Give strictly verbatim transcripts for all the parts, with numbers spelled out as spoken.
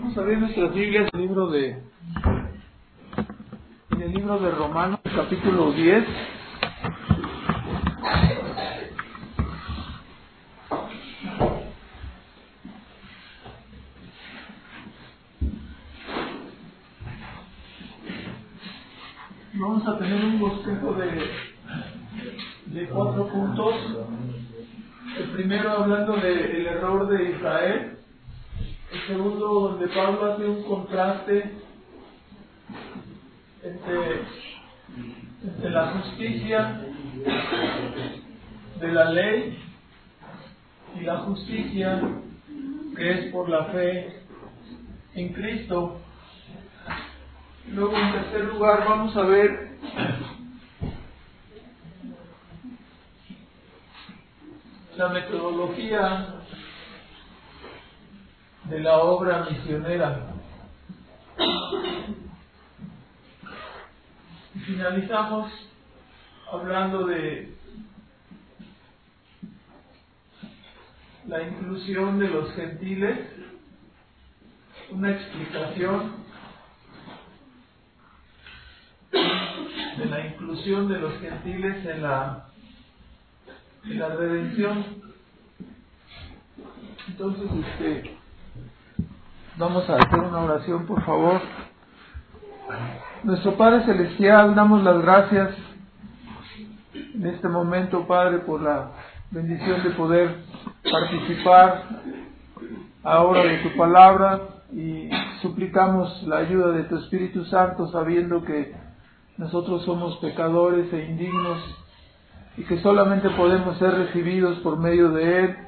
Vamos a ver nuestras Biblias en el libro de en el libro de Romanos, capítulo diez. Vamos a tener un bosquejo de, de cuatro puntos. El primero hablando del error de Israel. El segundo, donde Pablo hace un contraste entre, entre la justicia de la ley y la justicia que es por la fe en Cristo. Luego, en tercer lugar, vamos a ver la metodología de la obra misionera. Y finalizamos hablando de la inclusión de los gentiles, una explicación de la inclusión de los gentiles en la, en la redención. Entonces, este, vamos a hacer una oración, por favor. Nuestro Padre Celestial, damos las gracias en este momento, Padre, por la bendición de poder participar ahora de tu palabra, y suplicamos la ayuda de tu Espíritu Santo, sabiendo que nosotros somos pecadores e indignos y que solamente podemos ser recibidos por medio de Él,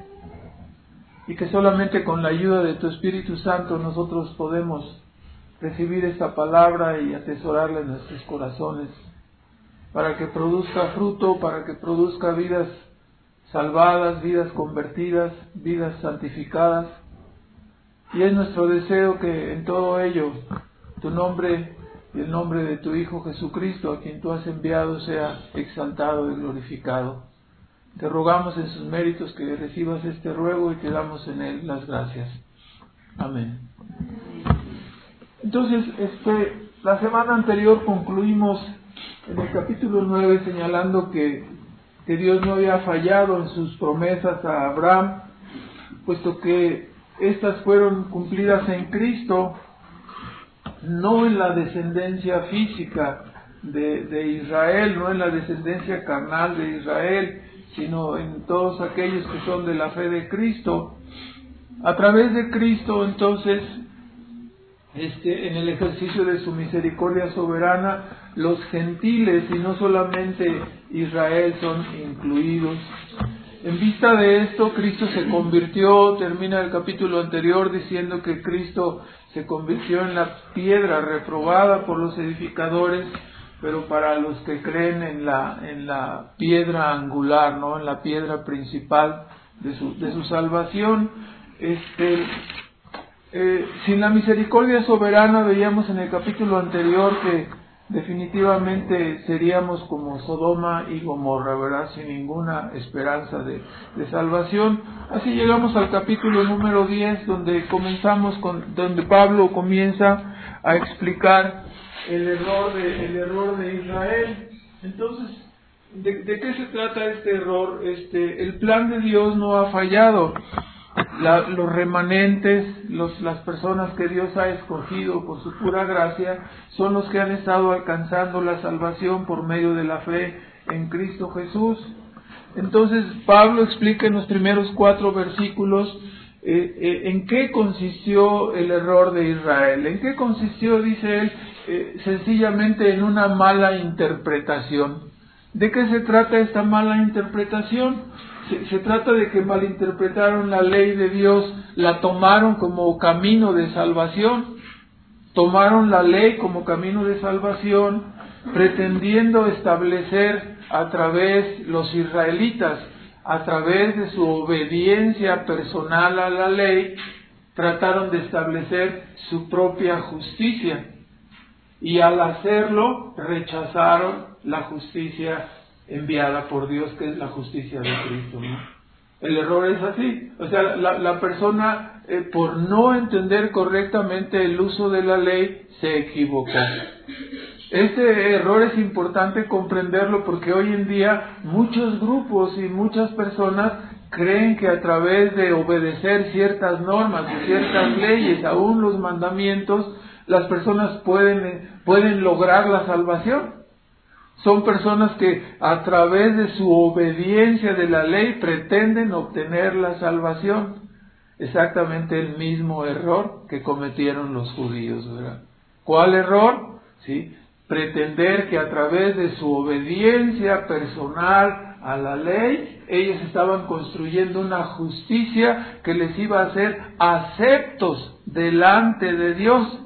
y que solamente con la ayuda de tu Espíritu Santo nosotros podemos recibir esta palabra y atesorarla en nuestros corazones, para que produzca fruto, para que produzca vidas salvadas, vidas convertidas, vidas santificadas. Y es nuestro deseo que en todo ello tu nombre y el nombre de tu Hijo Jesucristo, a quien tú has enviado, sea exaltado y glorificado. Te rogamos en sus méritos que recibas este ruego y te damos en él las gracias. Amén. Entonces, este, la semana anterior concluimos en el capítulo nueve señalando que, que Dios no había fallado en sus promesas a Abraham, puesto que estas fueron cumplidas en Cristo, no en la descendencia física de, de Israel, no en la descendencia carnal de Israel, sino en todos aquellos que son de la fe de Cristo. A través de Cristo, entonces, este, en el ejercicio de su misericordia soberana, los gentiles y no solamente Israel son incluidos. En vista de esto, Cristo se convirtió, termina el capítulo anterior diciendo que Cristo se convirtió en la piedra reprobada por los edificadores, pero para los que creen en la en la piedra angular, no, en la piedra principal de su de su salvación. Este, eh, sin la misericordia soberana, veíamos en el capítulo anterior que definitivamente seríamos como Sodoma y Gomorra, ¿verdad? Sin ninguna esperanza de, de salvación. Así llegamos al capítulo número diez, donde comenzamos con, donde Pablo comienza a explicar el error de, el error de Israel. Entonces, ¿de, de qué se trata este error? Este, el plan de Dios no ha fallado. La, los remanentes, los, las personas que Dios ha escogido por su pura gracia, son los que han estado alcanzando la salvación por medio de la fe en Cristo Jesús. Entonces Pablo explica en los primeros cuatro versículos eh, eh, en qué consistió el error de Israel. ¿En qué consistió? Dice él, eh, sencillamente en una mala interpretación. ¿De qué se trata esta mala interpretación? Se, se trata de que malinterpretaron la ley de Dios, la tomaron como camino de salvación, tomaron la ley como camino de salvación, pretendiendo establecer a través, los israelitas, a través de su obediencia personal a la ley, trataron de establecer su propia justicia, y al hacerlo rechazaron la justicia enviada por Dios, que es la justicia de Cristo, ¿no? El error es así, o sea, la, la persona eh, por no entender correctamente el uso de la ley, se equivocó. Este error es importante comprenderlo porque hoy en día muchos grupos y muchas personas creen que a través de obedecer ciertas normas y ciertas leyes, aún los mandamientos, las personas pueden, pueden lograr la salvación. Son personas que a través de su obediencia de la ley pretenden obtener la salvación. Exactamente el mismo error que cometieron los judíos, ¿verdad? ¿Cuál error? ¿Sí? Pretender que a través de su obediencia personal a la ley, ellos estaban construyendo una justicia que les iba a hacer aceptos delante de Dios.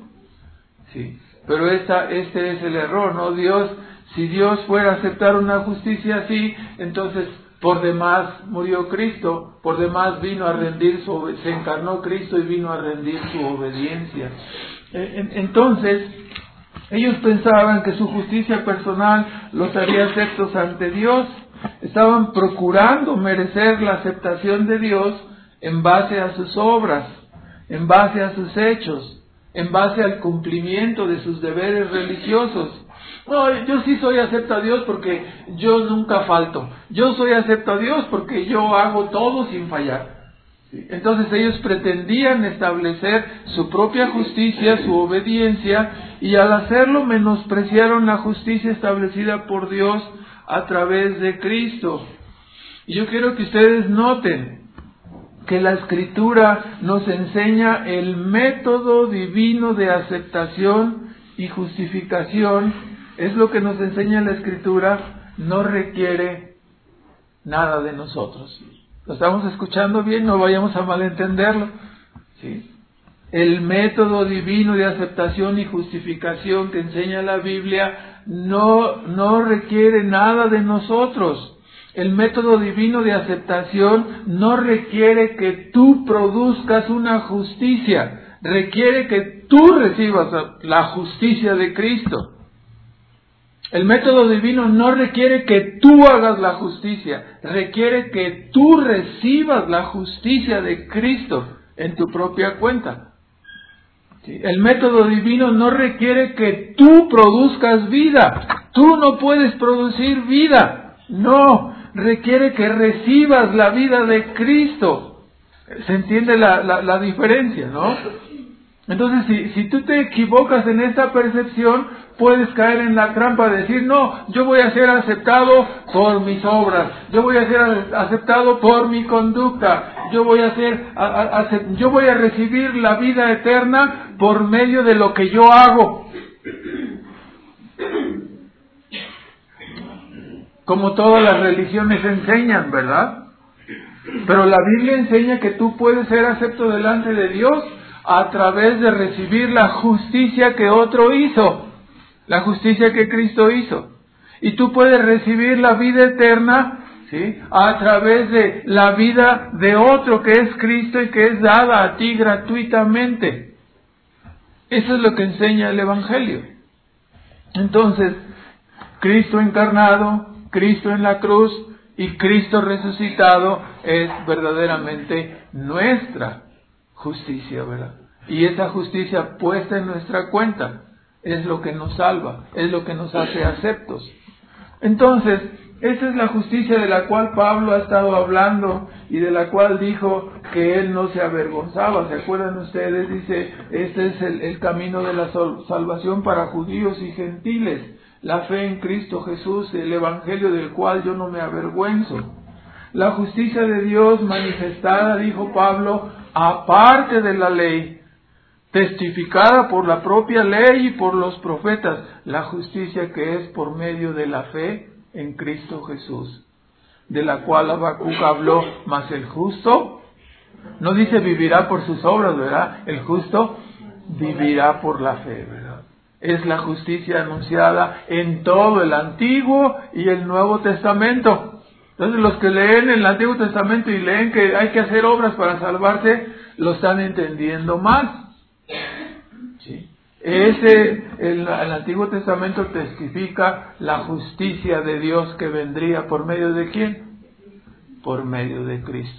Sí, pero esta, este es el error, ¿no? Dios, si Dios fuera a aceptar una justicia así, entonces por demás murió Cristo, por demás vino a rendir su, se encarnó Cristo y vino a rendir su obediencia. Entonces, ellos pensaban que su justicia personal los haría aceptos ante Dios. Estaban procurando merecer la aceptación de Dios en base a sus obras, en base a sus hechos, en base al cumplimiento de sus deberes religiosos. No, yo sí soy acepto a Dios porque yo nunca falto. Yo soy acepto a Dios porque yo hago todo sin fallar. Entonces ellos pretendían establecer su propia justicia, su obediencia, y al hacerlo menospreciaron la justicia establecida por Dios a través de Cristo. Y yo quiero que ustedes noten que la Escritura nos enseña el método divino de aceptación y justificación. Es lo que nos enseña la Escritura, no requiere nada de nosotros. ¿Lo estamos escuchando bien? No vayamos a malentenderlo. ¿Sí? El método divino de aceptación y justificación que enseña la Biblia no, no requiere nada de nosotros. El método divino de aceptación no requiere que tú produzcas una justicia, requiere que tú recibas la justicia de Cristo. El método divino no requiere que tú hagas la justicia, requiere que tú recibas la justicia de Cristo en tu propia cuenta. ¿Sí? El método divino no requiere que tú produzcas vida, tú no puedes producir vida, no, requiere que recibas la vida de Cristo. ¿Se entiende la, la, la diferencia, no? Entonces, si, si tú te equivocas en esta percepción, puedes caer en la trampa de decir, no, yo voy a ser aceptado por mis obras, yo voy a ser aceptado por mi conducta, yo voy a ser, a, a, a, yo voy a recibir la vida eterna por medio de lo que yo hago. Como todas las religiones enseñan, ¿verdad? Pero la Biblia enseña que tú puedes ser acepto delante de Dios a través de recibir la justicia que otro hizo, la justicia que Cristo hizo. Y tú puedes recibir la vida eterna, ¿sí?, a través de la vida de otro que es Cristo y que es dada a ti gratuitamente. Eso es lo que enseña el Evangelio. Entonces, Cristo encarnado, Cristo en la cruz y Cristo resucitado es verdaderamente nuestra justicia, ¿verdad? Y esa justicia puesta en nuestra cuenta es lo que nos salva, es lo que nos hace aceptos. Entonces, esa es la justicia de la cual Pablo ha estado hablando y de la cual dijo que él no se avergonzaba. ¿Se acuerdan ustedes? Dice, este es el, el camino de la salvación para judíos y gentiles, la fe en Cristo Jesús, el evangelio del cual yo no me avergüenzo. La justicia de Dios manifestada, dijo Pablo, aparte de la ley, testificada por la propia ley y por los profetas, la justicia que es por medio de la fe en Cristo Jesús, de la cual Habacuc habló, mas el justo, no dice vivirá por sus obras, ¿verdad? El justo vivirá por la fe, ¿verdad? Es la justicia anunciada en todo el Antiguo y el Nuevo Testamento. Entonces los que leen el Antiguo Testamento y leen que hay que hacer obras para salvarse, lo están entendiendo mal. ¿Sí? Ese, el, el Antiguo Testamento testifica la justicia de Dios que vendría por medio de ¿quién? Por medio de Cristo.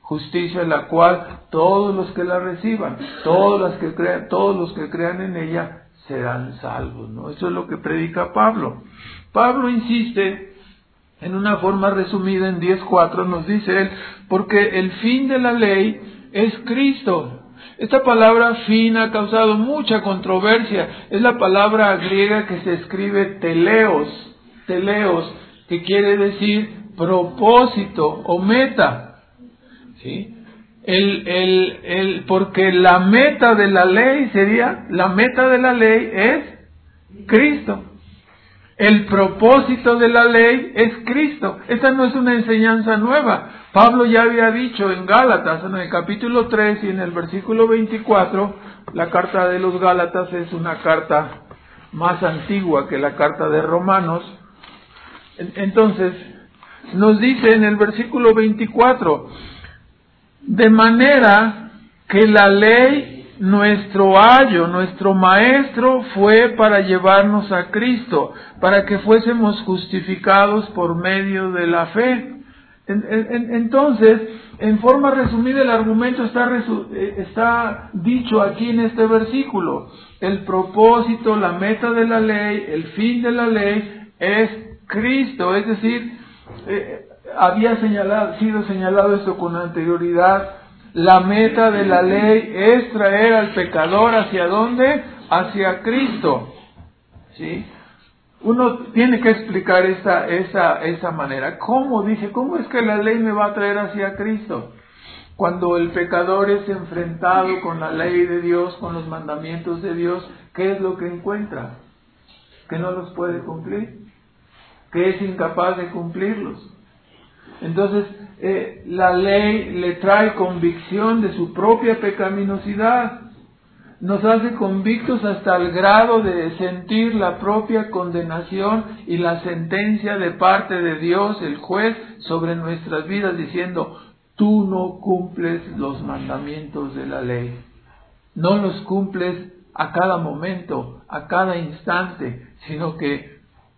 justicia la cual todos los que la reciban, todos los que crean, todos los que crean en ella serán salvos, ¿no? Eso es lo que predica Pablo. Pablo insiste en una forma resumida en diez cuatro, nos dice él, porque el fin de la ley es Cristo. Esta palabra fin ha causado mucha controversia. Es la palabra griega que se escribe teleos, teleos, que quiere decir propósito o meta. ¿Sí? El, el, el, porque la meta de la ley sería, la meta de la ley es Cristo. El propósito de la ley es Cristo. Esta no es una enseñanza nueva. Pablo ya había dicho en Gálatas, en el capítulo tres y en el versículo veinticuatro, la carta de los Gálatas es una carta más antigua que la carta de Romanos. Entonces, nos dice en el versículo veinticuatro, de manera que la ley, nuestro ayo, nuestro maestro, fue para llevarnos a Cristo, para que fuésemos justificados por medio de la fe. Entonces, en forma resumida, el argumento está, resu- está dicho aquí en este versículo. El propósito, la meta de la ley, el fin de la ley es Cristo. Es decir, eh, había señalado, sido señalado esto con anterioridad. La meta de la ley es traer al pecador ¿hacia dónde? Hacia Cristo. ¿Sí? Uno tiene que explicar esa, esa, esa manera. ¿Cómo? Dice, ¿cómo es que la ley me va a traer hacia Cristo? Cuando el pecador es enfrentado con la ley de Dios, con los mandamientos de Dios, ¿qué es lo que encuentra? Que no los puede cumplir, que es incapaz de cumplirlos. Entonces, eh, la ley le trae convicción de su propia pecaminosidad. Nos hace convictos hasta el grado de sentir la propia condenación y la sentencia de parte de Dios, el juez, sobre nuestras vidas, diciendo, tú no cumples los mandamientos de la ley. No los cumples a cada momento, a cada instante, sino que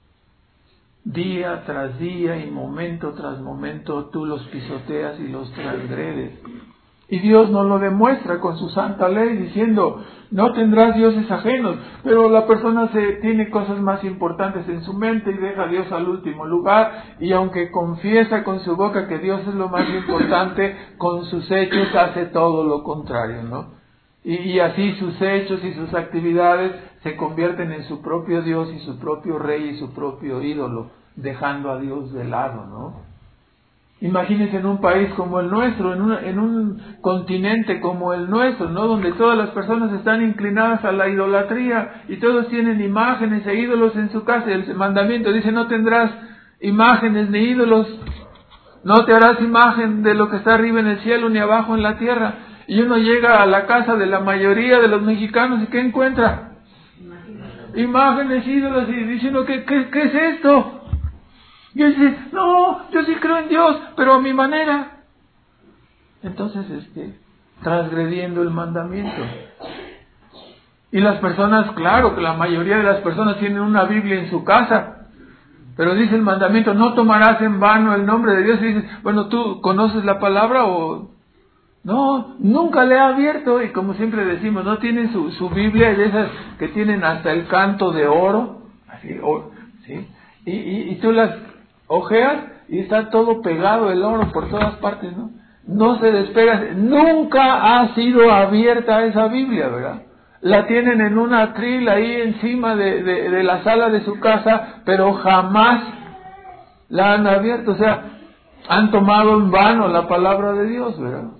día tras día y momento tras momento tú los pisoteas y los transgredes. Y Dios nos lo demuestra con su santa ley diciendo, no tendrás dioses ajenos, pero la persona se tiene cosas más importantes en su mente y deja a Dios al último lugar, y aunque confiesa con su boca que Dios es lo más importante, con sus hechos hace todo lo contrario, ¿no? Y, y así sus hechos y sus actividades se convierten en su propio Dios y su propio rey y su propio ídolo, dejando a Dios de lado, ¿no? Imagínense en un país como el nuestro, en un, en un continente como el nuestro, ¿no? Donde todas las personas están inclinadas a la idolatría y todos tienen imágenes e ídolos en su casa. El mandamiento dice, no tendrás imágenes ni ídolos, no te harás imagen de lo que está arriba en el cielo ni abajo en la tierra. Y uno llega a la casa de la mayoría de los mexicanos y ¿qué encuentra? Imágenes, ídolos, y dice uno, ¿qué, qué, qué es esto? Y él dice, no, yo sí creo en Dios, pero a mi manera. Entonces, este, transgrediendo el mandamiento. Y las personas, claro, que la mayoría de las personas tienen una Biblia en su casa, pero dice el mandamiento, no tomarás en vano el nombre de Dios. Y dices, bueno, ¿tú conoces la palabra o...? No, nunca le ha abierto, y como siempre decimos, no tienen su, su Biblia, de esas que tienen hasta el canto de oro, así, o, ¿sí? Y, y, y tú las ojeas y está todo pegado el oro por todas partes, ¿no? No se despega, nunca ha sido abierta esa Biblia, ¿verdad? La tienen en un atril ahí encima de, de, de la sala de su casa, pero jamás la han abierto, o sea, han tomado en vano la palabra de Dios, ¿verdad?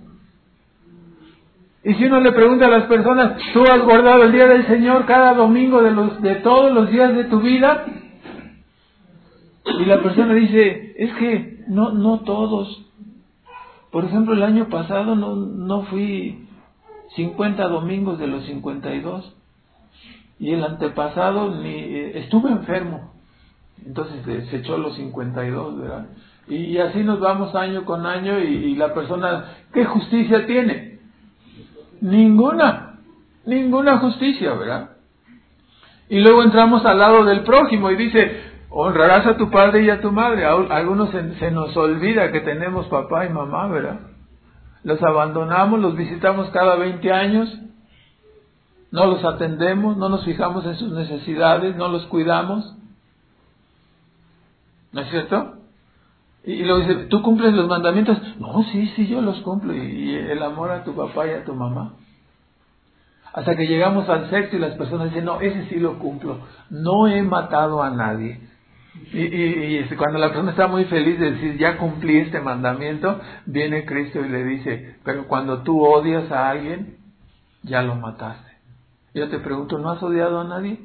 Y si uno le pregunta a las personas, ¿tú has guardado el día del Señor cada domingo de los de todos los días de tu vida? Y la persona dice, es que no no todos. Por ejemplo, el año pasado no no fui cincuenta domingos de los cincuenta y dos. Y el antepasado ni estuve enfermo. Entonces se echó los cincuenta y dos, ¿verdad? Y, y así nos vamos año con año y, y la persona, ¿qué justicia tiene? Ninguna, ninguna justicia, ¿verdad? Y luego entramos al lado del prójimo y dice, honrarás a tu padre y a tu madre. A algunos se, se nos olvida que tenemos papá y mamá, ¿verdad? los abandonamos, los visitamos cada veinte años, no los atendemos, no nos fijamos en sus necesidades, no los cuidamos. ¿No es cierto? Y luego dice, ¿tú cumples los mandamientos? No, sí, sí, yo los cumplo. Y el amor a tu papá y a tu mamá. Hasta que llegamos al sexto y las personas dicen, no, ese sí lo cumplo. No he matado a nadie. Y, y, y cuando la persona está muy feliz de decir, ya cumplí este mandamiento, viene Cristo y le dice, pero cuando tú odias a alguien, ya lo mataste. Y yo te pregunto, ¿no has odiado a nadie?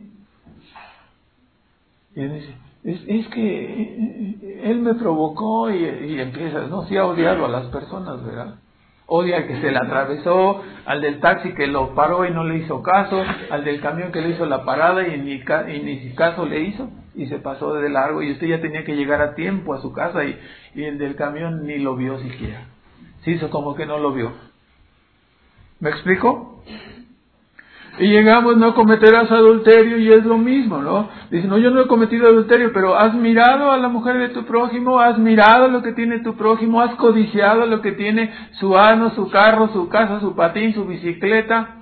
Y él dice, es, es que él me provocó y, y empieza, no, sí ha odiado a las personas, ¿verdad? Odia al que se le atravesó, al del taxi que lo paró y no le hizo caso, al del camión que le hizo la parada y ni, y ni caso le hizo y se pasó de largo y usted ya tenía que llegar a tiempo a su casa y, y el del camión ni lo vio siquiera. Se hizo como que no lo vio. ¿Me explico? Y llegamos, no cometerás adulterio, y es lo mismo, ¿no? Dice, no, yo no he cometido adulterio, pero has mirado a la mujer de tu prójimo, has mirado lo que tiene tu prójimo, has codiciado lo que tiene su ano, su carro, su casa, su patín, su bicicleta.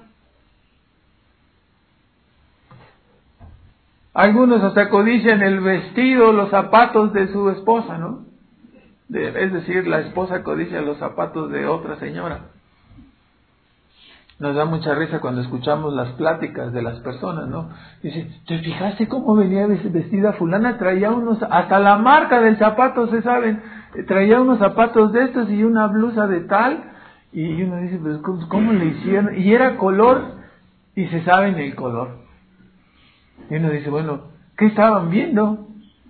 Algunos hasta codician el vestido, los zapatos de su esposa, ¿no? De, es decir, la esposa codicia los zapatos de otra señora. Nos da mucha risa cuando escuchamos las pláticas de las personas, ¿no? Dice, ¿te fijaste cómo venía vestida fulana? Traía unos, hasta la marca del zapato se saben, traía unos zapatos de estos y una blusa de tal, y uno dice, pues, ¿cómo, cómo le hicieron? Y era color, y se saben el color. Y uno dice, bueno, ¿qué estaban viendo?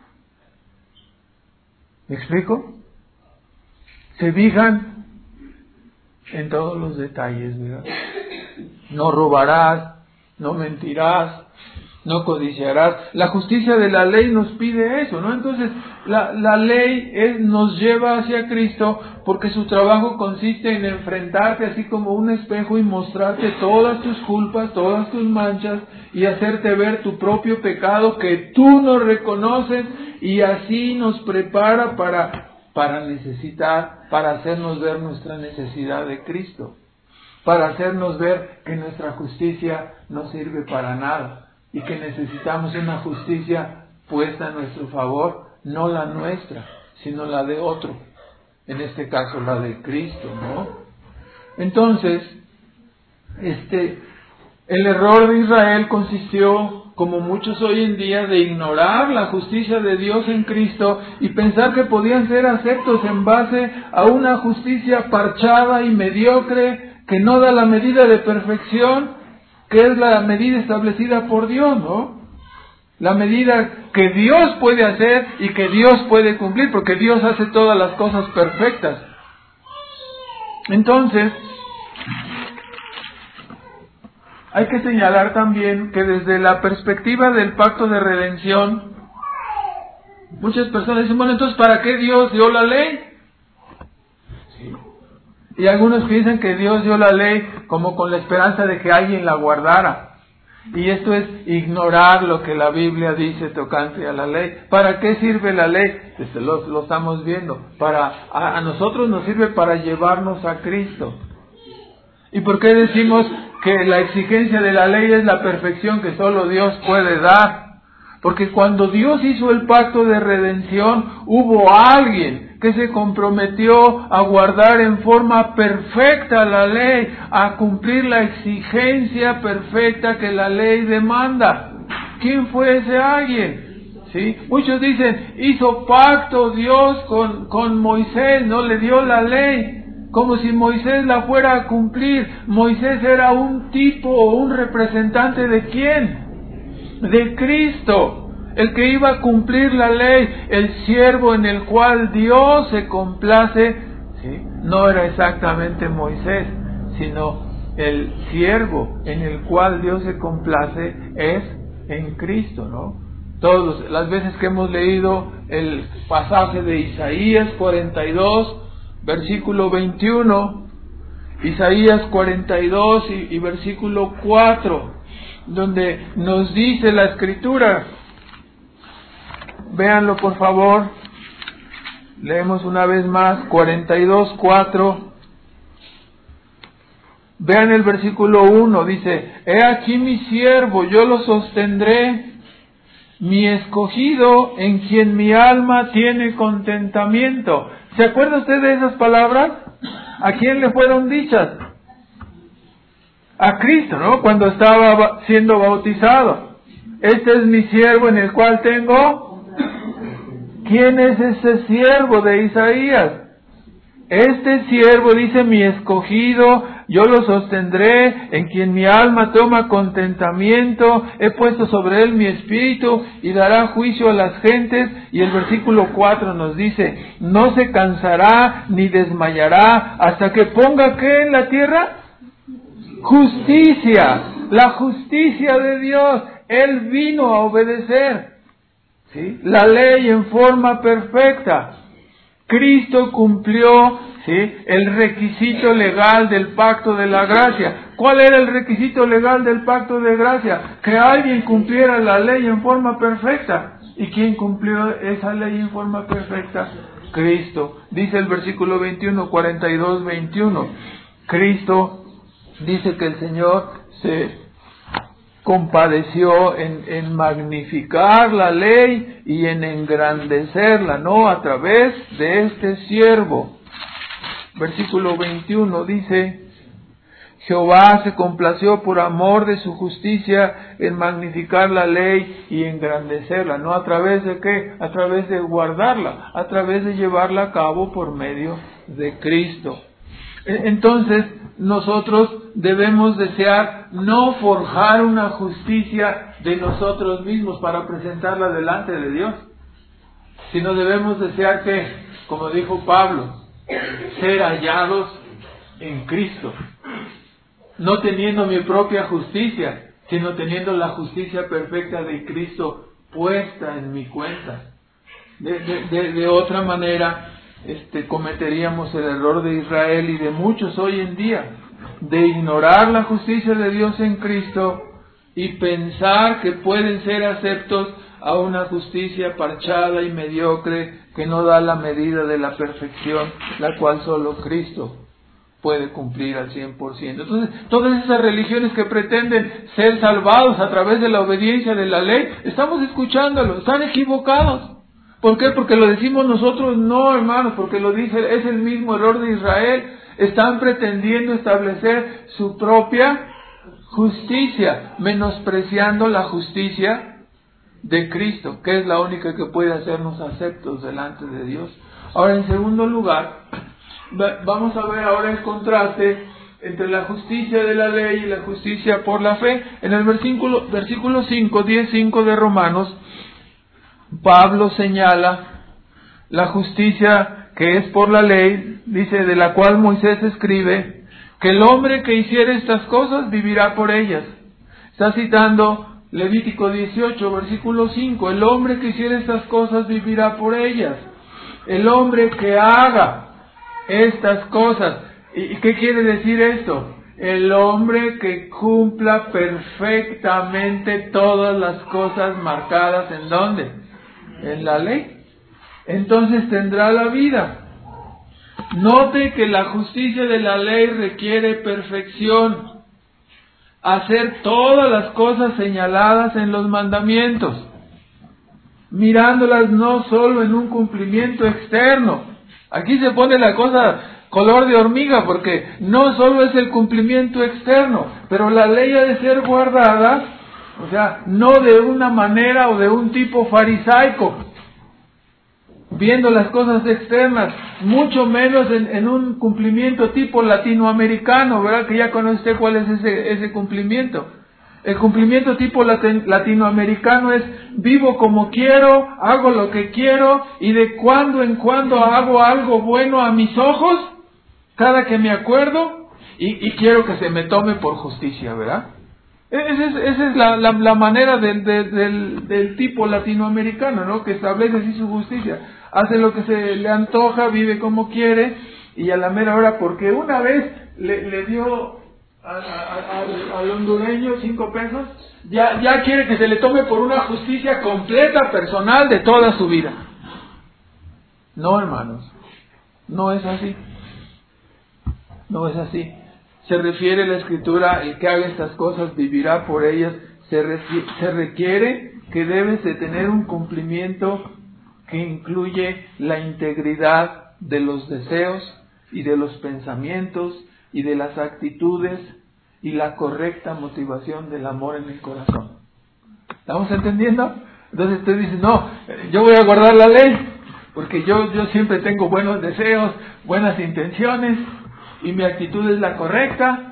¿Me explico? Se fijan en todos los detalles, ¿verdad? No robarás, no mentirás, no codiciarás. La justicia de la ley nos pide eso, ¿no? Entonces, la, la ley es, nos lleva hacia Cristo porque su trabajo consiste en enfrentarte así como un espejo y mostrarte todas tus culpas, todas tus manchas y hacerte ver tu propio pecado que tú no reconoces y así nos prepara para, para necesitar, para hacernos ver nuestra necesidad de Cristo. Para hacernos ver que nuestra justicia no sirve para nada y que necesitamos una justicia puesta a nuestro favor, no la nuestra, sino la de otro, en este caso la de Cristo, ¿no? Entonces, este, el error de Israel consistió, como muchos hoy en día, de ignorar la justicia de Dios en Cristo y pensar que podían ser aceptos en base a una justicia parchada y mediocre, que no da la medida de perfección, que es la medida establecida por Dios, ¿no? La medida que Dios puede hacer y que Dios puede cumplir, porque Dios hace todas las cosas perfectas. Entonces, hay que señalar también que desde la perspectiva del pacto de redención, muchas personas dicen, bueno, entonces, ¿para qué Dios dio la ley? Sí. Y algunos piensan que Dios dio la ley como con la esperanza de que alguien la guardara. Y esto es ignorar lo que la Biblia dice tocante a la ley. ¿Para qué sirve la ley? Este, lo, lo estamos viendo. Para, a, a nosotros nos sirve para llevarnos a Cristo. ¿Y por qué decimos que la exigencia de la ley es la perfección que solo Dios puede dar? Porque cuando Dios hizo el pacto de redención, hubo alguien que se comprometió a guardar en forma perfecta la ley, a cumplir la exigencia perfecta que la ley demanda. ¿Quién fue ese alguien? ¿Sí? Muchos dicen, hizo pacto Dios con, con Moisés, no le dio la ley, como si Moisés la fuera a cumplir. Moisés era un tipo o un representante ¿de quién? De Cristo. El que iba a cumplir la ley, el siervo en el cual Dios se complace, ¿sí? No era exactamente Moisés, sino el siervo en el cual Dios se complace es en Cristo, ¿no? Todas las veces que hemos leído el pasaje de Isaías cuarenta y dos, versículo veintiuno, Isaías cuarenta y dos y, y versículo cuatro, donde nos dice la Escritura, véanlo por favor, leemos una vez más, cuarenta y dos, cuatro. Vean el versículo uno, dice, he aquí mi siervo, yo lo sostendré, mi escogido, en quien mi alma tiene contentamiento. ¿Se acuerda usted de esas palabras? ¿A quién le fueron dichas? A Cristo, ¿no? Cuando estaba siendo bautizado. Este es mi siervo en el cual tengo... ¿Quién es ese siervo de Isaías? Este siervo, dice, mi escogido, yo lo sostendré, en quien mi alma toma contentamiento, he puesto sobre él mi espíritu y dará juicio a las gentes. Y el versículo cuatro nos dice, no se cansará ni desmayará hasta que ponga, ¿qué en la tierra? Justicia, la justicia de Dios. Él vino a obedecer, ¿sí?, la ley en forma perfecta. Cristo cumplió, ¿sí?, el requisito legal del pacto de la gracia. ¿Cuál era el requisito legal del pacto de gracia? Que alguien cumpliera la ley en forma perfecta. ¿Y quién cumplió esa ley en forma perfecta? Cristo. Dice el versículo veintiuno, cuarenta y dos, veintiuno. Cristo dice que el Señor se compadeció en, en magnificar la ley y en engrandecerla, ¿no?, a través de este siervo. Versículo veintiuno dice, Jehová se complació por amor de su justicia en magnificar la ley y engrandecerla, ¿no? ¿A través de qué? A través de guardarla, a través de llevarla a cabo por medio de Cristo. Entonces, nosotros debemos desear no forjar una justicia de nosotros mismos para presentarla delante de Dios, sino debemos desear que, como dijo Pablo, ser hallados en Cristo, no teniendo mi propia justicia, sino teniendo la justicia perfecta de Cristo puesta en mi cuenta. De, de, de, de otra manera, Este, cometeríamos el error de Israel y de muchos hoy en día, de ignorar la justicia de Dios en Cristo y pensar que pueden ser aceptos a una justicia parchada y mediocre que no da la medida de la perfección, la cual solo Cristo puede cumplir al cien por ciento. Entonces, todas esas religiones que pretenden ser salvados a través de la obediencia de la ley, estamos escuchándolo, están equivocados. ¿Por qué? Porque lo decimos nosotros, no, hermanos, porque lo dice, es el mismo error de Israel. Están pretendiendo establecer su propia justicia, menospreciando la justicia de Cristo, que es la única que puede hacernos aceptos delante de Dios. Ahora, en segundo lugar, vamos a ver ahora el contraste entre la justicia de la ley y la justicia por la fe. En el versículo, versículo cinco, diez cinco de Romanos, Pablo señala la justicia que es por la ley, dice, de la cual Moisés escribe, que el hombre que hiciere estas cosas vivirá por ellas. Está citando Levítico dieciocho, versículo cinco, el hombre que hiciere estas cosas vivirá por ellas. El hombre que haga estas cosas. ¿Y qué quiere decir esto? El hombre que cumpla perfectamente todas las cosas marcadas, ¿en dónde? En la ley. Entonces tendrá la vida. Note que la justicia de la ley requiere perfección, hacer todas las cosas señaladas en los mandamientos, mirándolas no solo en un cumplimiento externo. Aquí se pone la cosa color de hormiga, porque no solo es el cumplimiento externo, pero la ley ha de ser guardada, o sea, no de una manera o de un tipo farisaico, viendo las cosas externas, mucho menos en, en un cumplimiento tipo latinoamericano, ¿verdad? Que ya conoce usted cuál es ese, ese cumplimiento. El cumplimiento tipo latin, latinoamericano es: vivo como quiero, hago lo que quiero, y de cuando en cuando hago algo bueno a mis ojos, cada que me acuerdo, y, y quiero que se me tome por justicia, ¿verdad? Esa es, esa es la, la, la manera del, del, del, del tipo latinoamericano, ¿no? Que establece así su justicia. Hace lo que se le antoja, vive como quiere, y a la mera hora, porque una vez le, le dio a, a, a, al hondureño cinco pesos, ya, ya quiere que se le tome por una justicia completa, personal, de toda su vida. No, hermanos, no es así. No es así. se refiere la Escritura, el que haga estas cosas vivirá por ellas, se, refiere, se requiere que debes de tener un cumplimiento que incluye la integridad de los deseos y de los pensamientos y de las actitudes y la correcta motivación del amor en el corazón. ¿Estamos entendiendo? Entonces tú dices, no, yo voy a guardar la ley porque yo, yo siempre tengo buenos deseos, buenas intenciones y mi actitud es la correcta.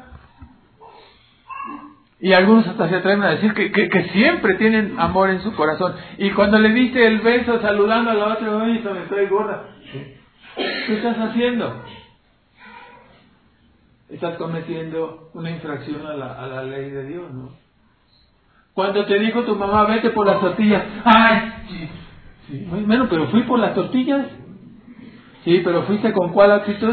Y algunos hasta se atreven a decir que, que, que siempre tienen amor en su corazón. Y cuando le diste el beso saludando a la otra, oye, me estoy gorda. ¿Qué estás haciendo? Estás cometiendo una infracción a la, a la ley de Dios, ¿no? Cuando te dijo tu mamá, vete por las tortillas. ¡Ay! Sí, sí. Bueno, pero fui por las tortillas. Sí, pero fuiste con ¿cuál actitud?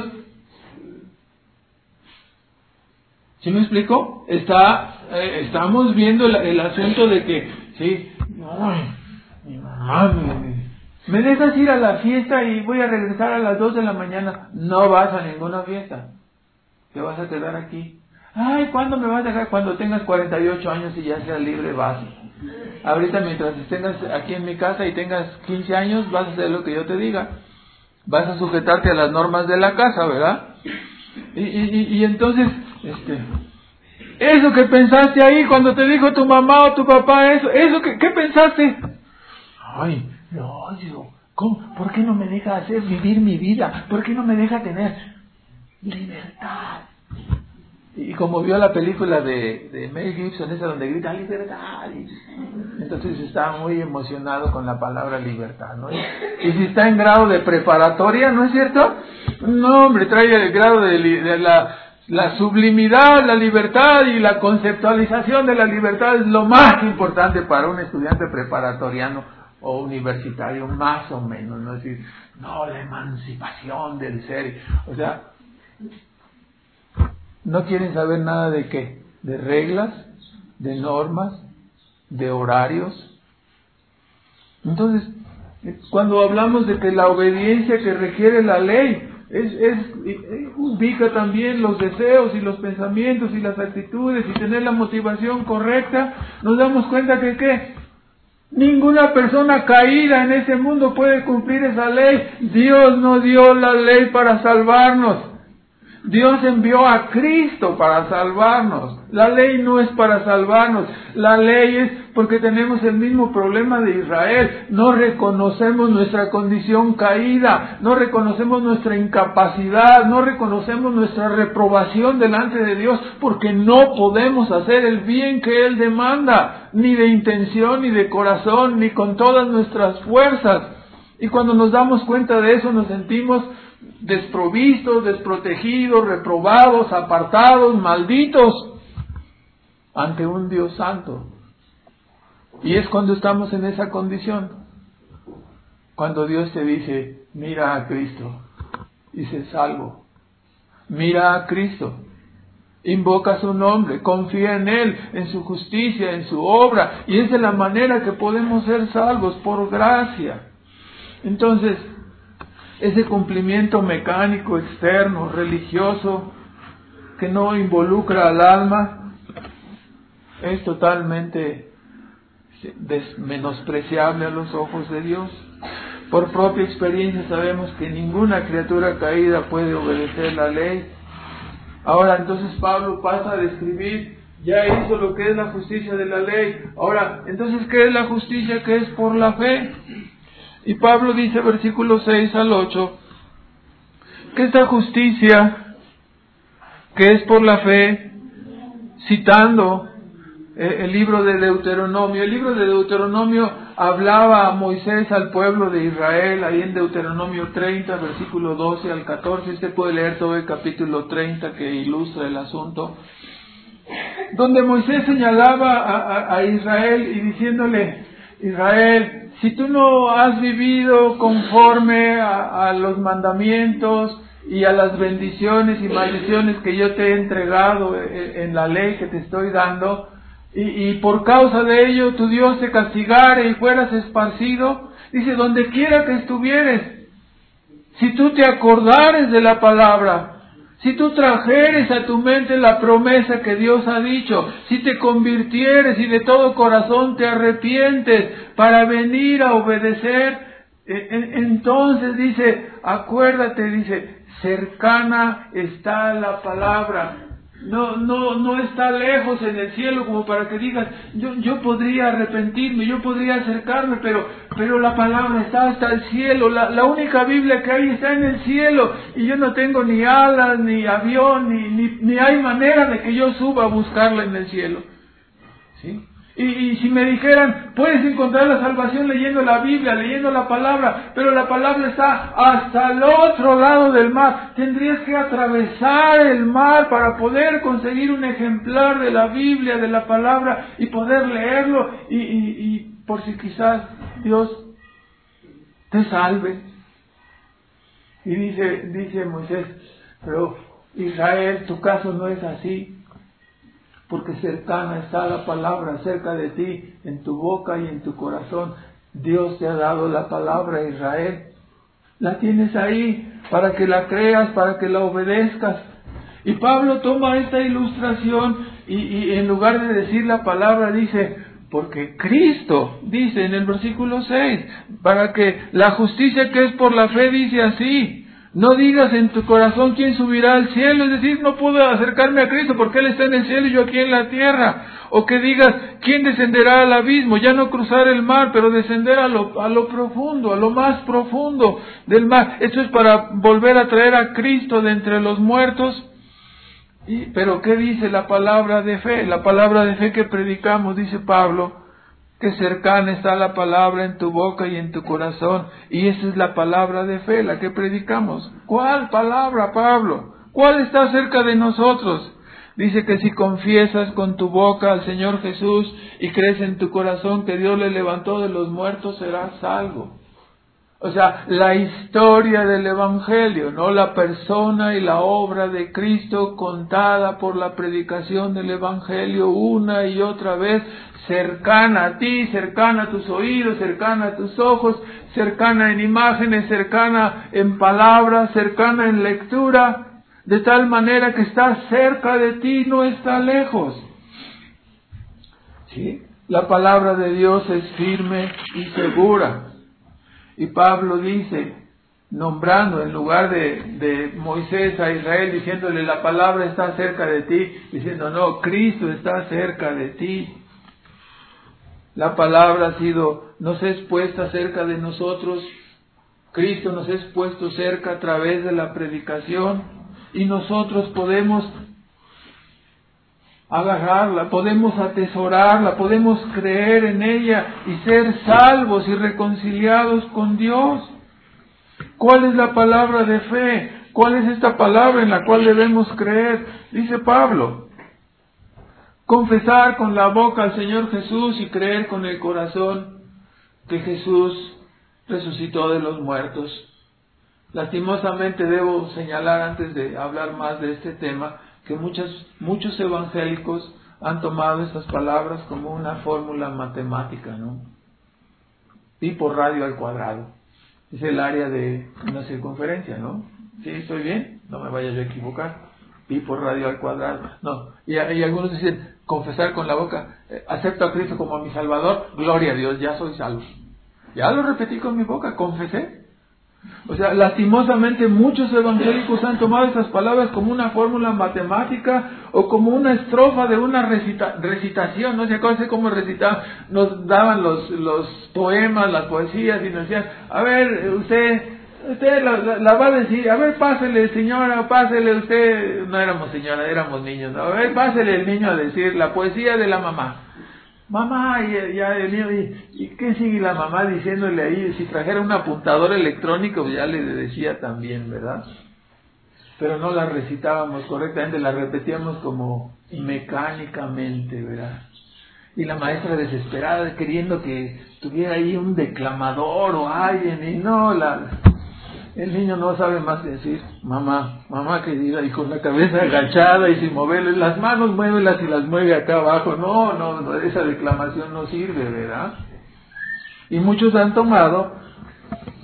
¿Sí me explico? Está, eh, estamos viendo el, el asunto de que, sí, ay, mi mamá me, me dejas ir a la fiesta y voy a regresar a las dos de la mañana. No vas a ninguna fiesta. Te vas a quedar aquí. Ay, ¿cuándo me vas a dejar? Cuando tengas cuarenta y ocho años y ya seas libre, vas. Ahorita mientras estés aquí en mi casa y tengas quince años, vas a hacer lo que yo te diga. Vas a sujetarte a las normas de la casa, ¿verdad? Y, y, y entonces, este, eso que pensaste ahí cuando te dijo tu mamá o tu papá, eso, eso que, ¿qué pensaste? Ay, no, yo, ¿cómo? ¿Por qué no me deja hacer vivir mi vida? ¿Por qué no me deja tener libertad? Y como vio la película de, de Mel Gibson, esa donde grita libertad, y entonces está muy emocionado con la palabra libertad, ¿no? Y, y si está en grado de preparatoria, ¿no es cierto? No, hombre, trae el grado de, de la, la sublimidad, la libertad y la conceptualización de la libertad es lo más importante para un estudiante preparatoriano o universitario, más o menos, ¿no? Es decir, no, la emancipación del ser, o sea, no quieren saber nada de qué, de reglas, de normas, de horarios. Entonces, cuando hablamos de que la obediencia que requiere la ley es, es, ubica también los deseos y los pensamientos y las actitudes y tener la motivación correcta, nos damos cuenta que ¿qué? Ninguna persona caída en ese mundo puede cumplir esa ley. Dios no dio la ley para salvarnos. Dios envió a Cristo para salvarnos. La ley no es para salvarnos. La ley es porque tenemos el mismo problema de Israel. No reconocemos nuestra condición caída. No reconocemos nuestra incapacidad. No reconocemos nuestra reprobación delante de Dios porque no podemos hacer el bien que Él demanda. Ni de intención, ni de corazón, ni con todas nuestras fuerzas. Y cuando nos damos cuenta de eso nos sentimos desprovistos, desprotegidos, reprobados, apartados, malditos ante un Dios santo. Y es cuando estamos en esa condición, cuando Dios te dice, mira a Cristo y sé salvo. Mira a Cristo, invoca su nombre, confía en Él, en su justicia, en su obra, y es de la manera que podemos ser salvos, por gracia. Entonces, ese cumplimiento mecánico, externo, religioso, que no involucra al alma, es totalmente menospreciable a los ojos de Dios. Por propia experiencia sabemos que ninguna criatura caída puede obedecer la ley. Ahora entonces Pablo pasa a describir, ya hizo lo que es la justicia de la ley. Ahora, entonces, ¿qué es la justicia? Que es por la fe. Y Pablo dice, versículos seis al ocho, que esta justicia, que es por la fe, citando eh, el libro de Deuteronomio. El libro de Deuteronomio hablaba a Moisés, al pueblo de Israel, ahí en Deuteronomio treinta, versículo doce al catorce. Usted puede leer todo el capítulo treinta que ilustra el asunto, donde Moisés señalaba a, a, a Israel y diciéndole, Israel, si tú no has vivido conforme a, a los mandamientos y a las bendiciones y maldiciones que yo te he entregado en, en la ley que te estoy dando, y, y por causa de ello tu Dios te castigare y fueras esparcido, dice, donde quiera que estuvieres, si tú te acordares de la palabra, Si tú trajeres a tu mente la promesa que Dios ha dicho, si te convirtieres y de todo corazón te arrepientes para venir a obedecer, entonces dice, acuérdate, dice, cercana está la palabra. No, no, no está lejos en el cielo como para que digas, yo, yo podría arrepentirme, yo podría acercarme, pero, pero la palabra está hasta el cielo. La, la única Biblia que hay está en el cielo, y yo no tengo ni alas, ni avión, ni, ni, ni hay manera de que yo suba a buscarla en el cielo. ¿Sí? Y, y si me dijeran, puedes encontrar la salvación leyendo la Biblia, leyendo la palabra, pero la palabra está hasta el otro lado del mar. Tendrías que atravesar el mar para poder conseguir un ejemplar de la Biblia, de la palabra, y poder leerlo, y, y, y por si quizás Dios te salve. Y dice, dice Moisés, pero Israel, tu caso no es así. Porque cercana está la palabra cerca de ti, en tu boca y en tu corazón. Dios te ha dado la palabra, Israel. La tienes ahí para que la creas, para que la obedezcas. Y Pablo toma esta ilustración y, y en lugar de decir la palabra dice, porque Cristo, dice en el versículo seis, para que la justicia que es por la fe dice así. No digas en tu corazón quién subirá al cielo, es decir, no puedo acercarme a Cristo porque Él está en el cielo y yo aquí en la tierra. O que digas quién descenderá al abismo, ya no cruzar el mar, pero descender a lo, a lo profundo, a lo más profundo del mar. Esto es para volver a traer a Cristo de entre los muertos. Y, pero ¿qué dice la palabra de fe? La palabra de fe que predicamos, dice Pablo, que cercana está la palabra en tu boca y en tu corazón. Y esa es la palabra de fe, la que predicamos. ¿Cuál palabra, Pablo? ¿Cuál está cerca de nosotros? Dice que si confiesas con tu boca al Señor Jesús y crees en tu corazón que Dios le levantó de los muertos, serás salvo. O sea, la historia del Evangelio, no la persona y la obra de Cristo contada por la predicación del Evangelio una y otra vez, cercana a ti, cercana a tus oídos, cercana a tus ojos, cercana en imágenes, cercana en palabras, cercana en lectura, de tal manera que está cerca de ti, no está lejos. ¿Sí? La palabra de Dios es firme y segura. Y Pablo dice, nombrando en lugar de, de Moisés a Israel, diciéndole la palabra está cerca de ti, diciendo no, Cristo está cerca de ti. La palabra ha sido, nos es puesta cerca de nosotros, Cristo nos es puesto cerca a través de la predicación, y nosotros podemos agarrarla, podemos atesorarla, podemos creer en ella y ser salvos y reconciliados con Dios. ¿Cuál es la palabra de fe? ¿Cuál es esta palabra en la cual debemos creer? Dice Pablo, confesar con la boca al Señor Jesús y creer con el corazón que Jesús resucitó de los muertos. Lastimosamente debo señalar antes de hablar más de este tema que muchos, muchos evangélicos han tomado estas palabras como una fórmula matemática, ¿no? Pi por radio al cuadrado. Es el área de una circunferencia, ¿no? ¿Sí? ¿Estoy bien? No me vaya yo a equivocar. Pi por radio al cuadrado. No. Y, y algunos dicen, confesar con la boca, eh, acepto a Cristo como mi Salvador, gloria a Dios, ya soy salvo. Ya lo repetí con mi boca, confesé. O sea, lastimosamente muchos evangélicos han tomado estas palabras como una fórmula matemática o como una estrofa de una recita, recitación, no sé acuérdense cómo recitaban, nos daban los, los poemas, las poesías y nos decían, a ver, usted, usted la, la, la va a decir, a ver, pásele señora, pásele usted, no éramos señora, éramos niños, ¿no? A ver, pásele el niño a decir la poesía de la mamá. Mamá, y ya el niño, y, y qué sigue la mamá diciéndole ahí, si trajera un apuntador electrónico, ya le decía también, ¿verdad? Pero no la recitábamos correctamente, la repetíamos como mecánicamente, ¿verdad? Y la maestra desesperada, queriendo que tuviera ahí un declamador o alguien, y no, la... El niño no sabe más que decir, mamá, mamá querida, y con la cabeza agachada y sin moverle, las manos muévelas y las mueve acá abajo. No, no, no, esa declamación no sirve, ¿verdad? Y muchos han tomado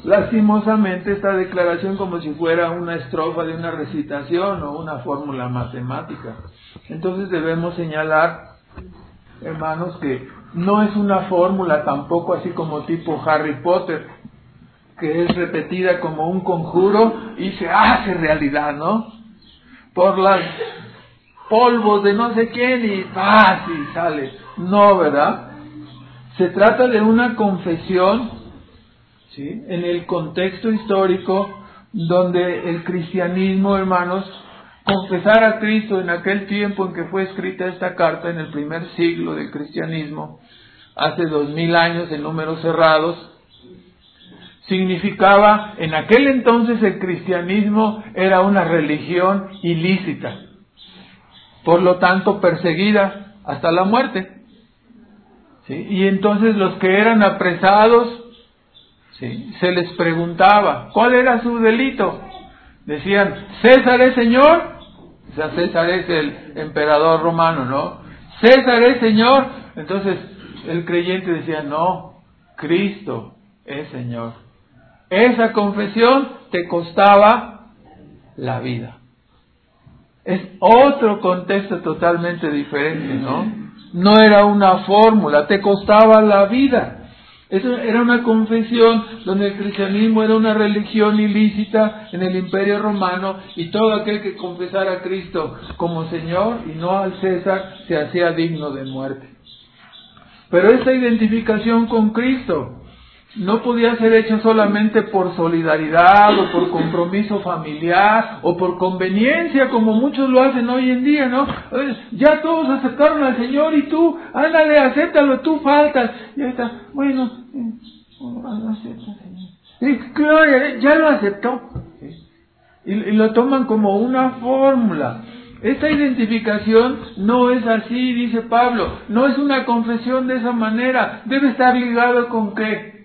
lastimosamente esta declaración como si fuera una estrofa de una recitación o una fórmula matemática. Entonces debemos señalar, hermanos, que no es una fórmula tampoco así como tipo Harry Potter, que es repetida como un conjuro y se hace realidad, ¿no? Por los polvos de no sé quién y ¡paz! Y sale. No, ¿verdad? Se trata de una confesión, ¿sí?, en el contexto histórico donde el cristianismo, hermanos, confesar a Cristo en aquel tiempo en que fue escrita esta carta, en el primer siglo del cristianismo, hace dos mil años en números cerrados, significaba, en aquel entonces el cristianismo era una religión ilícita, por lo tanto perseguida hasta la muerte, ¿sí? Y entonces los que eran apresados, ¿sí?, se les preguntaba, ¿cuál era su delito? Decían, César es Señor, o sea, César es el emperador romano, ¿no? César es Señor. Entonces el creyente decía, no, Cristo es Señor. Esa confesión te costaba la vida. Es otro contexto totalmente diferente, ¿no? No era una fórmula, te costaba la vida. Eso era una confesión donde el cristianismo era una religión ilícita en el Imperio Romano y todo aquel que confesara a Cristo como Señor y no al César se hacía digno de muerte. Pero esta identificación con Cristo no podía ser hecha solamente por solidaridad o por compromiso familiar o por conveniencia como muchos lo hacen hoy en día, ¿no? Ya todos aceptaron al Señor y tú, ándale, acéptalo, tú faltas. Y ahí está, bueno, no acepta, Señor. Gloria, ya lo aceptó. Y, y lo toman como una fórmula. Esta identificación no es así, dice Pablo, no es una confesión de esa manera, debe estar ligado con ¿qué?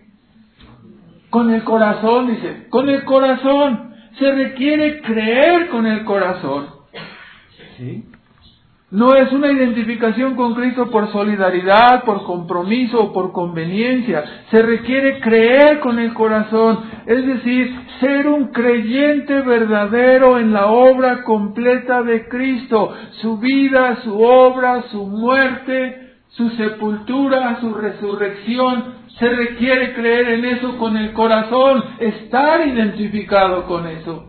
Con el corazón, dice, con el corazón. Se requiere creer con el corazón. ¿Sí? No es una identificación con Cristo por solidaridad, por compromiso o por conveniencia. Se requiere creer con el corazón. Es decir, ser un creyente verdadero en la obra completa de Cristo. Su vida, su obra, su muerte, su sepultura, su resurrección. Se requiere creer en eso con el corazón, estar identificado con eso.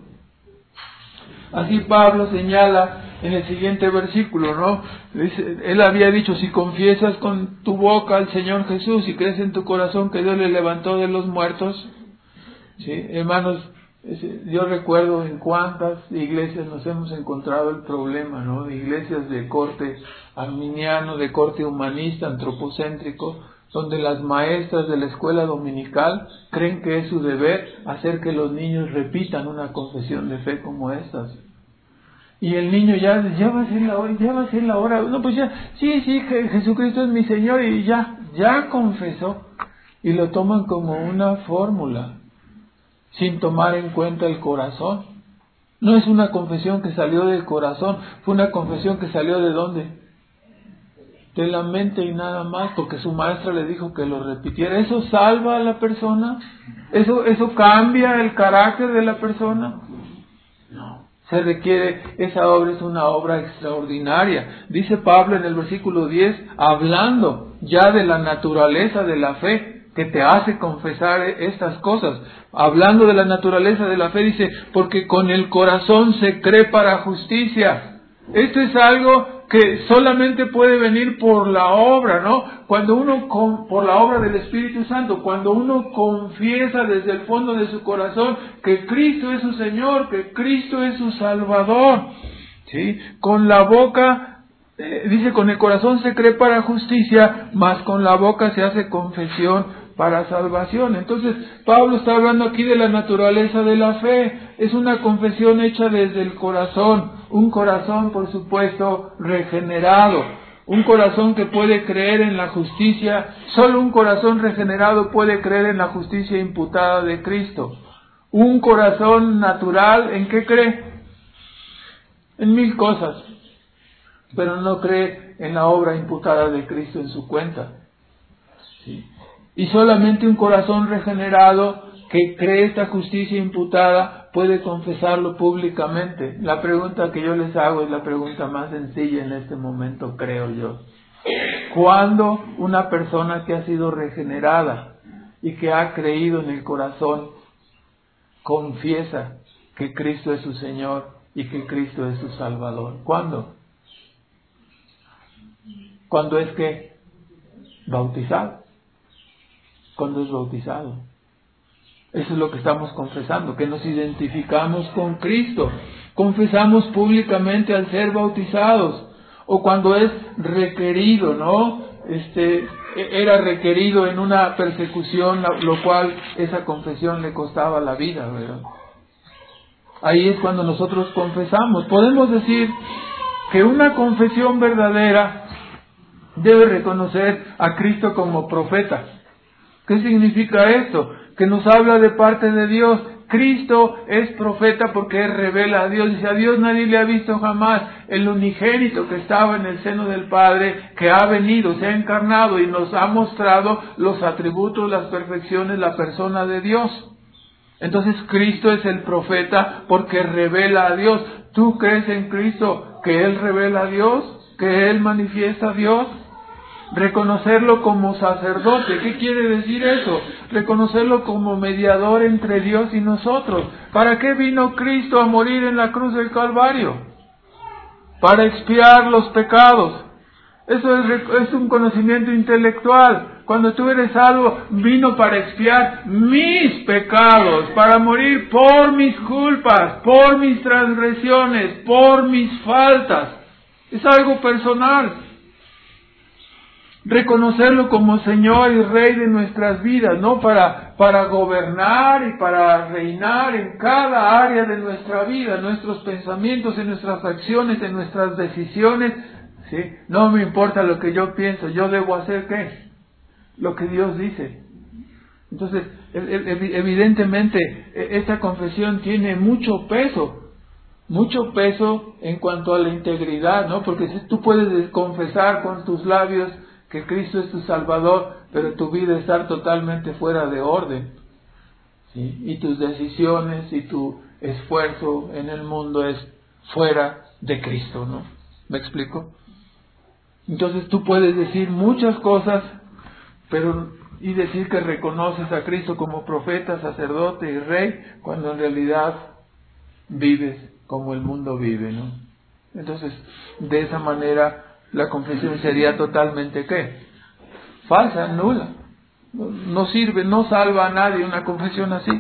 Así Pablo señala en el siguiente versículo, ¿no? Dice, él había dicho, si confiesas con tu boca al Señor Jesús y crees en tu corazón que Dios le levantó de los muertos, ¿sí? Hermanos, yo recuerdo en cuántas iglesias nos hemos encontrado el problema, ¿no? De iglesias de corte arminiano, de corte humanista, antropocéntrico, donde las maestras de la escuela dominical creen que es su deber hacer que los niños repitan una confesión de fe como estas. Y el niño ya, ya va a ser la hora, ya va a ser la hora. No, pues ya, sí, sí, Jesucristo es mi Señor y ya, ya confesó. Y lo toman como una fórmula, sin tomar en cuenta el corazón. No es una confesión que salió del corazón, fue una confesión que salió ¿de dónde? De la mente y nada más, porque su maestra le dijo que lo repitiera. ¿Eso salva a la persona? ¿Eso, eso cambia el carácter de la persona? No. Se requiere, esa obra es una obra extraordinaria. Dice Pablo en el versículo diez, hablando ya de la naturaleza de la fe, que te hace confesar estas cosas. Hablando de la naturaleza de la fe, dice, porque con el corazón se cree para justicia. Esto es algo que solamente puede venir por la obra, ¿no? Cuando uno, con, por la obra del Espíritu Santo, cuando uno confiesa desde el fondo de su corazón que Cristo es su Señor, que Cristo es su Salvador, ¿sí? Con la boca, eh, dice, con el corazón se cree para justicia, mas con la boca se hace confesión para salvación. Entonces, Pablo está hablando aquí de la naturaleza de la fe. Es una confesión hecha desde el corazón. Un corazón, por supuesto, regenerado. Un corazón que puede creer en la justicia. Solo un corazón regenerado puede creer en la justicia imputada de Cristo. Un corazón natural, ¿en qué cree? En mil cosas. Pero no cree en la obra imputada de Cristo en su cuenta. ¿Sí? Y solamente un corazón regenerado que cree esta justicia imputada puede confesarlo públicamente. La pregunta que yo les hago es la pregunta más sencilla en este momento, creo yo. ¿Cuándo una persona que ha sido regenerada y que ha creído en el corazón confiesa que Cristo es su Señor y que Cristo es su Salvador? ¿Cuándo? ¿Cuándo es que? Bautizado. ¿Cuándo es bautizado? Eso es lo que estamos confesando, que nos identificamos con Cristo. Confesamos públicamente al ser bautizados. O cuando es requerido, ¿no? Este, era requerido en una persecución, lo cual esa confesión le costaba la vida, ¿verdad? Ahí es cuando nosotros confesamos. Podemos decir que una confesión verdadera debe reconocer a Cristo como profeta. ¿Qué significa esto? Que nos habla de parte de Dios. Cristo es profeta porque Él revela a Dios. Dice, a Dios nadie le ha visto jamás. El unigénito que estaba en el seno del Padre, que ha venido, se ha encarnado y nos ha mostrado los atributos, las perfecciones, la persona de Dios. Entonces Cristo es el profeta porque revela a Dios. ¿Tú crees en Cristo que Él revela a Dios? ¿Que Él manifiesta a Dios? Reconocerlo como sacerdote. ¿Qué quiere decir eso? Reconocerlo como mediador entre Dios y nosotros. ¿Para qué vino Cristo a morir en la cruz del Calvario? Para expiar los pecados. Eso es, es un conocimiento intelectual. Cuando tú eres salvo, vino para expiar mis pecados, para morir por mis culpas, por mis transgresiones, por mis faltas. Es algo personal. Reconocerlo como Señor y Rey de nuestras vidas, ¿no? Para, para gobernar y para reinar en cada área de nuestra vida, en nuestros pensamientos, en nuestras acciones, en nuestras decisiones, ¿sí? No me importa lo que yo pienso, yo debo hacer ¿qué? Lo que Dios dice. Entonces, evidentemente, esta confesión tiene mucho peso, mucho peso en cuanto a la integridad, ¿no? Porque si tú puedes confesar con tus labios que Cristo es tu Salvador, pero tu vida estar totalmente fuera de orden, ¿sí? Y tus decisiones y tu esfuerzo en el mundo es fuera de Cristo, ¿no? ¿Me explico? Entonces tú puedes decir muchas cosas, pero y decir que reconoces a Cristo como profeta, sacerdote y rey, cuando en realidad vives como el mundo vive, ¿no? Entonces, de esa manera la confesión sería totalmente ¿qué? Falsa, nula. No, no sirve, no salva a nadie una confesión así.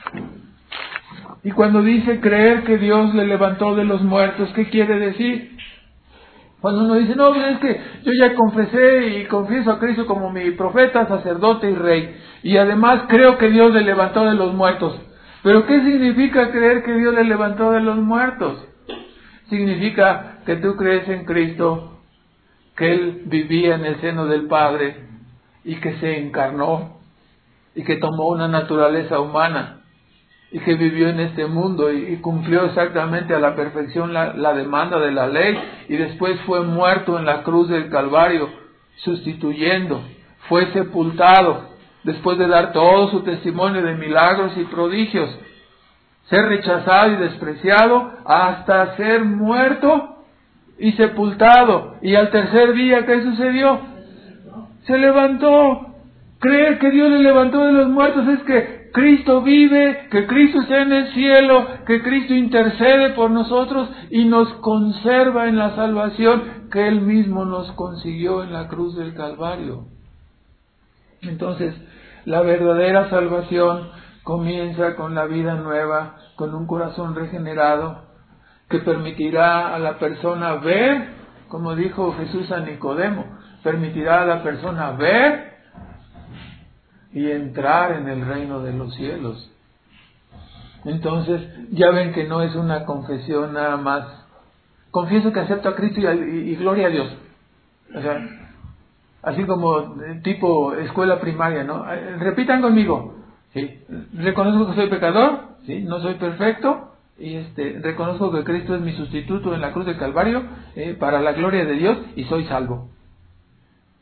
Y cuando dice creer que Dios le levantó de los muertos, ¿qué quiere decir? Cuando uno dice, no, es que yo ya confesé y confieso a Cristo como mi profeta, sacerdote y rey, y además creo que Dios le levantó de los muertos. ¿Pero qué significa creer que Dios le levantó de los muertos? Significa que tú crees en Cristo, que Él vivía en el seno del Padre y que se encarnó y que tomó una naturaleza humana y que vivió en este mundo y, y cumplió exactamente a la perfección la, la demanda de la ley y después fue muerto en la cruz del Calvario sustituyendo, fue sepultado después de dar todo su testimonio de milagros y prodigios, ser rechazado y despreciado hasta ser muerto y sepultado. Y al tercer día, ¿qué sucedió? Se levantó. Creer que Dios le levantó de los muertos es que Cristo vive, que Cristo está en el cielo, que Cristo intercede por nosotros y nos conserva en la salvación que Él mismo nos consiguió en la cruz del Calvario. Entonces, la verdadera salvación comienza con la vida nueva, con un corazón regenerado, que permitirá a la persona ver, como dijo Jesús a Nicodemo, permitirá a la persona ver y entrar en el reino de los cielos. Entonces, ya ven que no es una confesión nada más. Confieso que acepto a Cristo y, y, y gloria a Dios. O sea, así como tipo escuela primaria, ¿no? Repitan conmigo. ¿Sí? Reconozco que soy pecador, ¿sí? No soy perfecto. Y este, reconozco que Cristo es mi sustituto en la cruz del Calvario, eh, para la gloria de Dios, y soy salvo.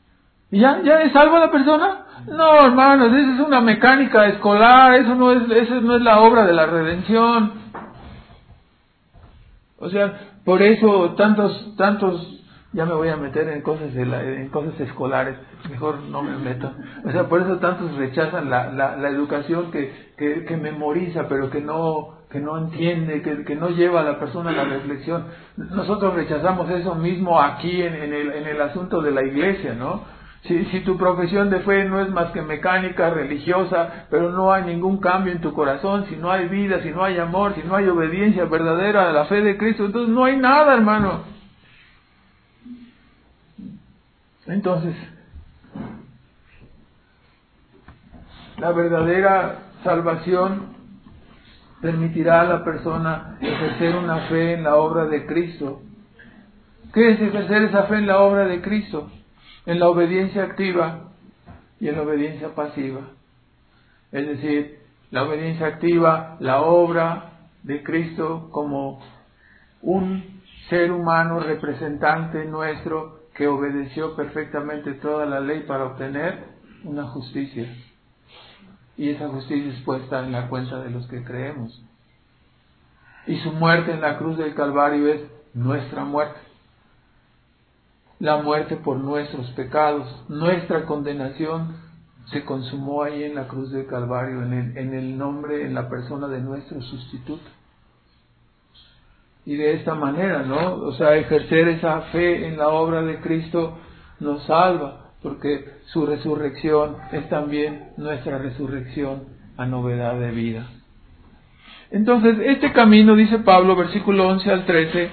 ¿Y ya, ya es salva la persona? No, hermanos, esa es una mecánica escolar, eso no es, eso no es la obra de la redención. O sea, por eso tantos, tantos, ya me voy a meter en cosas de la, en cosas escolares, mejor no me meto. O sea, por eso tantos rechazan la, la, la educación que, que, que memoriza, pero que no, que no entiende, que, que no lleva a la persona a la reflexión. Nosotros rechazamos eso mismo aquí en, en el, en el asunto de la iglesia, ¿no? Si, si tu profesión de fe no es más que mecánica, religiosa, pero no hay ningún cambio en tu corazón, si no hay vida, si no hay amor, si no hay obediencia verdadera a la fe de Cristo, entonces no hay nada, hermano. Entonces, la verdadera salvación permitirá a la persona ejercer una fe en la obra de Cristo. ¿Qué es ejercer esa fe en la obra de Cristo? En la obediencia activa y en la obediencia pasiva. Es decir, la obediencia activa, la obra de Cristo como un ser humano representante nuestro que obedeció perfectamente toda la ley para obtener una justicia. Y esa justicia es puesta en la cuenta de los que creemos. Y su muerte en la cruz del Calvario es nuestra muerte. La muerte por nuestros pecados, nuestra condenación se consumó ahí en la cruz del Calvario, en el, en el nombre, en la persona de nuestro sustituto. Y de esta manera, ¿no? O sea, ejercer esa fe en la obra de Cristo nos salva, porque su resurrección es también nuestra resurrección a novedad de vida. Entonces, este camino, dice Pablo, versículo once al trece,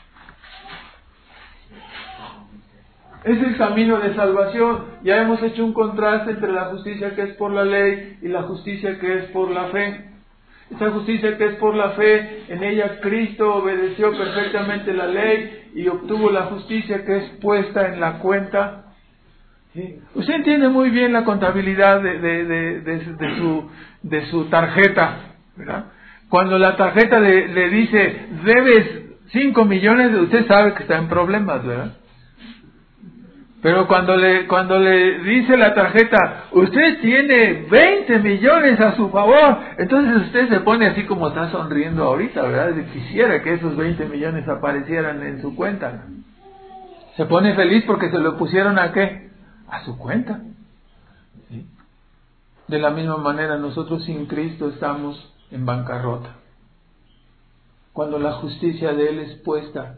es el camino de salvación. Ya hemos hecho un contraste entre la justicia que es por la ley y la justicia que es por la fe. Esa justicia que es por la fe, en ella Cristo obedeció perfectamente la ley y obtuvo la justicia que es puesta en la cuenta. ¿Sí? Usted entiende muy bien la contabilidad de, de, de, de, de, su, de su tarjeta, ¿verdad? Cuando la tarjeta le, le dice, debes cinco millones, usted sabe que está en problemas, ¿verdad? Pero cuando le, cuando le dice la tarjeta, usted tiene veinte millones a su favor, entonces usted se pone así como está sonriendo ahorita, ¿verdad? Quisiera que esos veinte millones aparecieran en su cuenta. Se pone feliz porque se lo pusieron ¿a qué? A su cuenta. ¿Sí? De la misma manera, nosotros sin Cristo estamos en bancarrota. Cuando la justicia de Él es puesta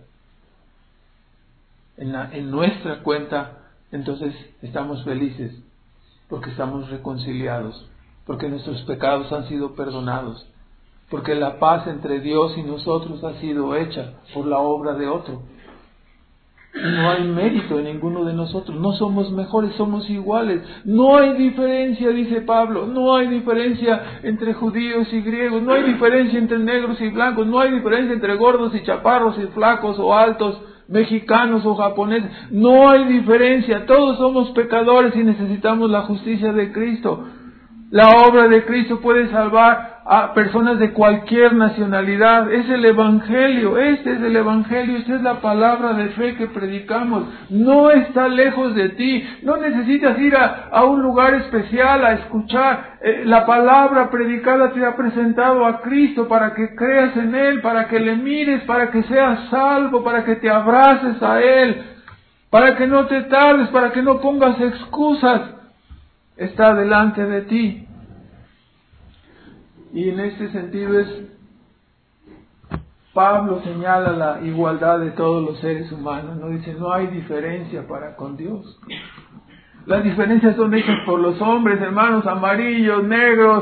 En, la, en nuestra cuenta, entonces estamos felices, porque estamos reconciliados, porque nuestros pecados han sido perdonados, porque la paz entre Dios y nosotros ha sido hecha por la obra de otro. Y no hay mérito en ninguno de nosotros, no somos mejores, somos iguales. No hay diferencia, dice Pablo, no hay diferencia entre judíos y griegos, no hay diferencia entre negros y blancos, no hay diferencia entre gordos y chaparros y flacos o altos, mexicanos o japoneses, no hay diferencia, todos somos pecadores y necesitamos la justicia de Cristo. La obra de Cristo puede salvar a personas de cualquier nacionalidad. Es el Evangelio, este es el Evangelio, esta es la palabra de fe que predicamos. No está lejos de ti, no necesitas ir a, a un lugar especial a escuchar. Eh, la palabra predicada te ha presentado a Cristo para que creas en Él, para que le mires, para que seas salvo, para que te abraces a Él, para que no te tardes, para que no pongas excusas. Está delante de ti. Y en este sentido es, Pablo señala la igualdad de todos los seres humanos, no dice, no hay diferencia para con Dios. Las diferencias son hechas por los hombres, hermanos, amarillos, negros,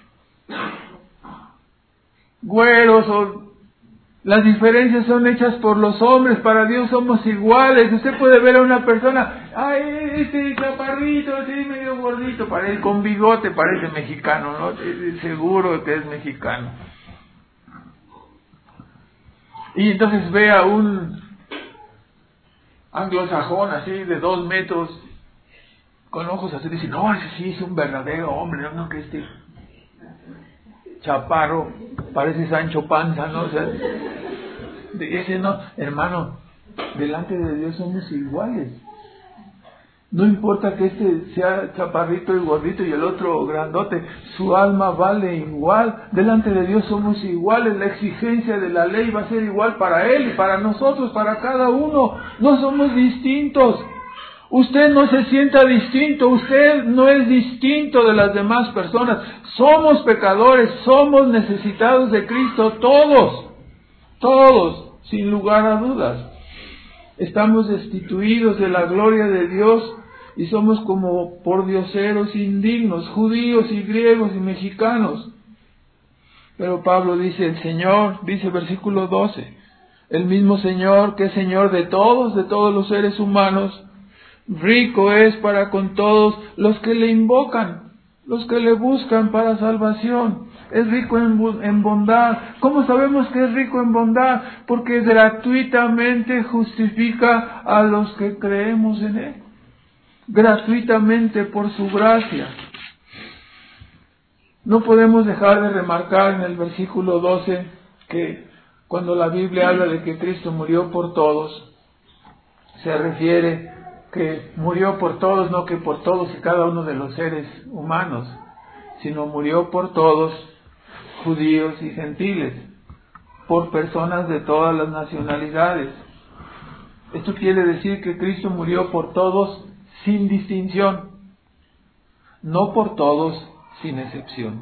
güeros, o las diferencias son hechas por los hombres, para Dios somos iguales. Usted puede ver a una persona, ay, este chaparrito, así medio gordito, parece, con bigote, parece mexicano, ¿no? Seguro que es mexicano. Y entonces ve a un anglosajón así de dos metros, con ojos así, dice, no, ese sí es un verdadero hombre, no, no, que este chaparro parece Sancho Panza, ¿no? O sea, ese no, hermano, delante de Dios somos iguales. No importa que este sea chaparrito y gordito y el otro grandote, su alma vale igual. Delante de Dios somos iguales. La exigencia de la ley va a ser igual para Él y para nosotros, para cada uno. No somos distintos. Usted no se sienta distinto, usted no es distinto de las demás personas. Somos pecadores, somos necesitados de Cristo, todos, todos, sin lugar a dudas. Estamos destituidos de la gloria de Dios y somos como pordioseros indignos, judíos y griegos y mexicanos. Pero Pablo dice, el Señor, dice versículo doce, el mismo Señor que es Señor de todos, de todos los seres humanos, rico es para con todos los que le invocan, los que le buscan para salvación. Es rico en, en bondad. ¿Cómo sabemos que es rico en bondad? Porque gratuitamente justifica a los que creemos en Él. Gratuitamente por su gracia. No podemos dejar de remarcar en el versículo doce que cuando la Biblia habla de que Cristo murió por todos, se refiere que murió por todos, no que por todos y cada uno de los seres humanos, sino murió por todos, judíos y gentiles, por personas de todas las nacionalidades. Esto quiere decir que Cristo murió por todos sin distinción, no por todos sin excepción.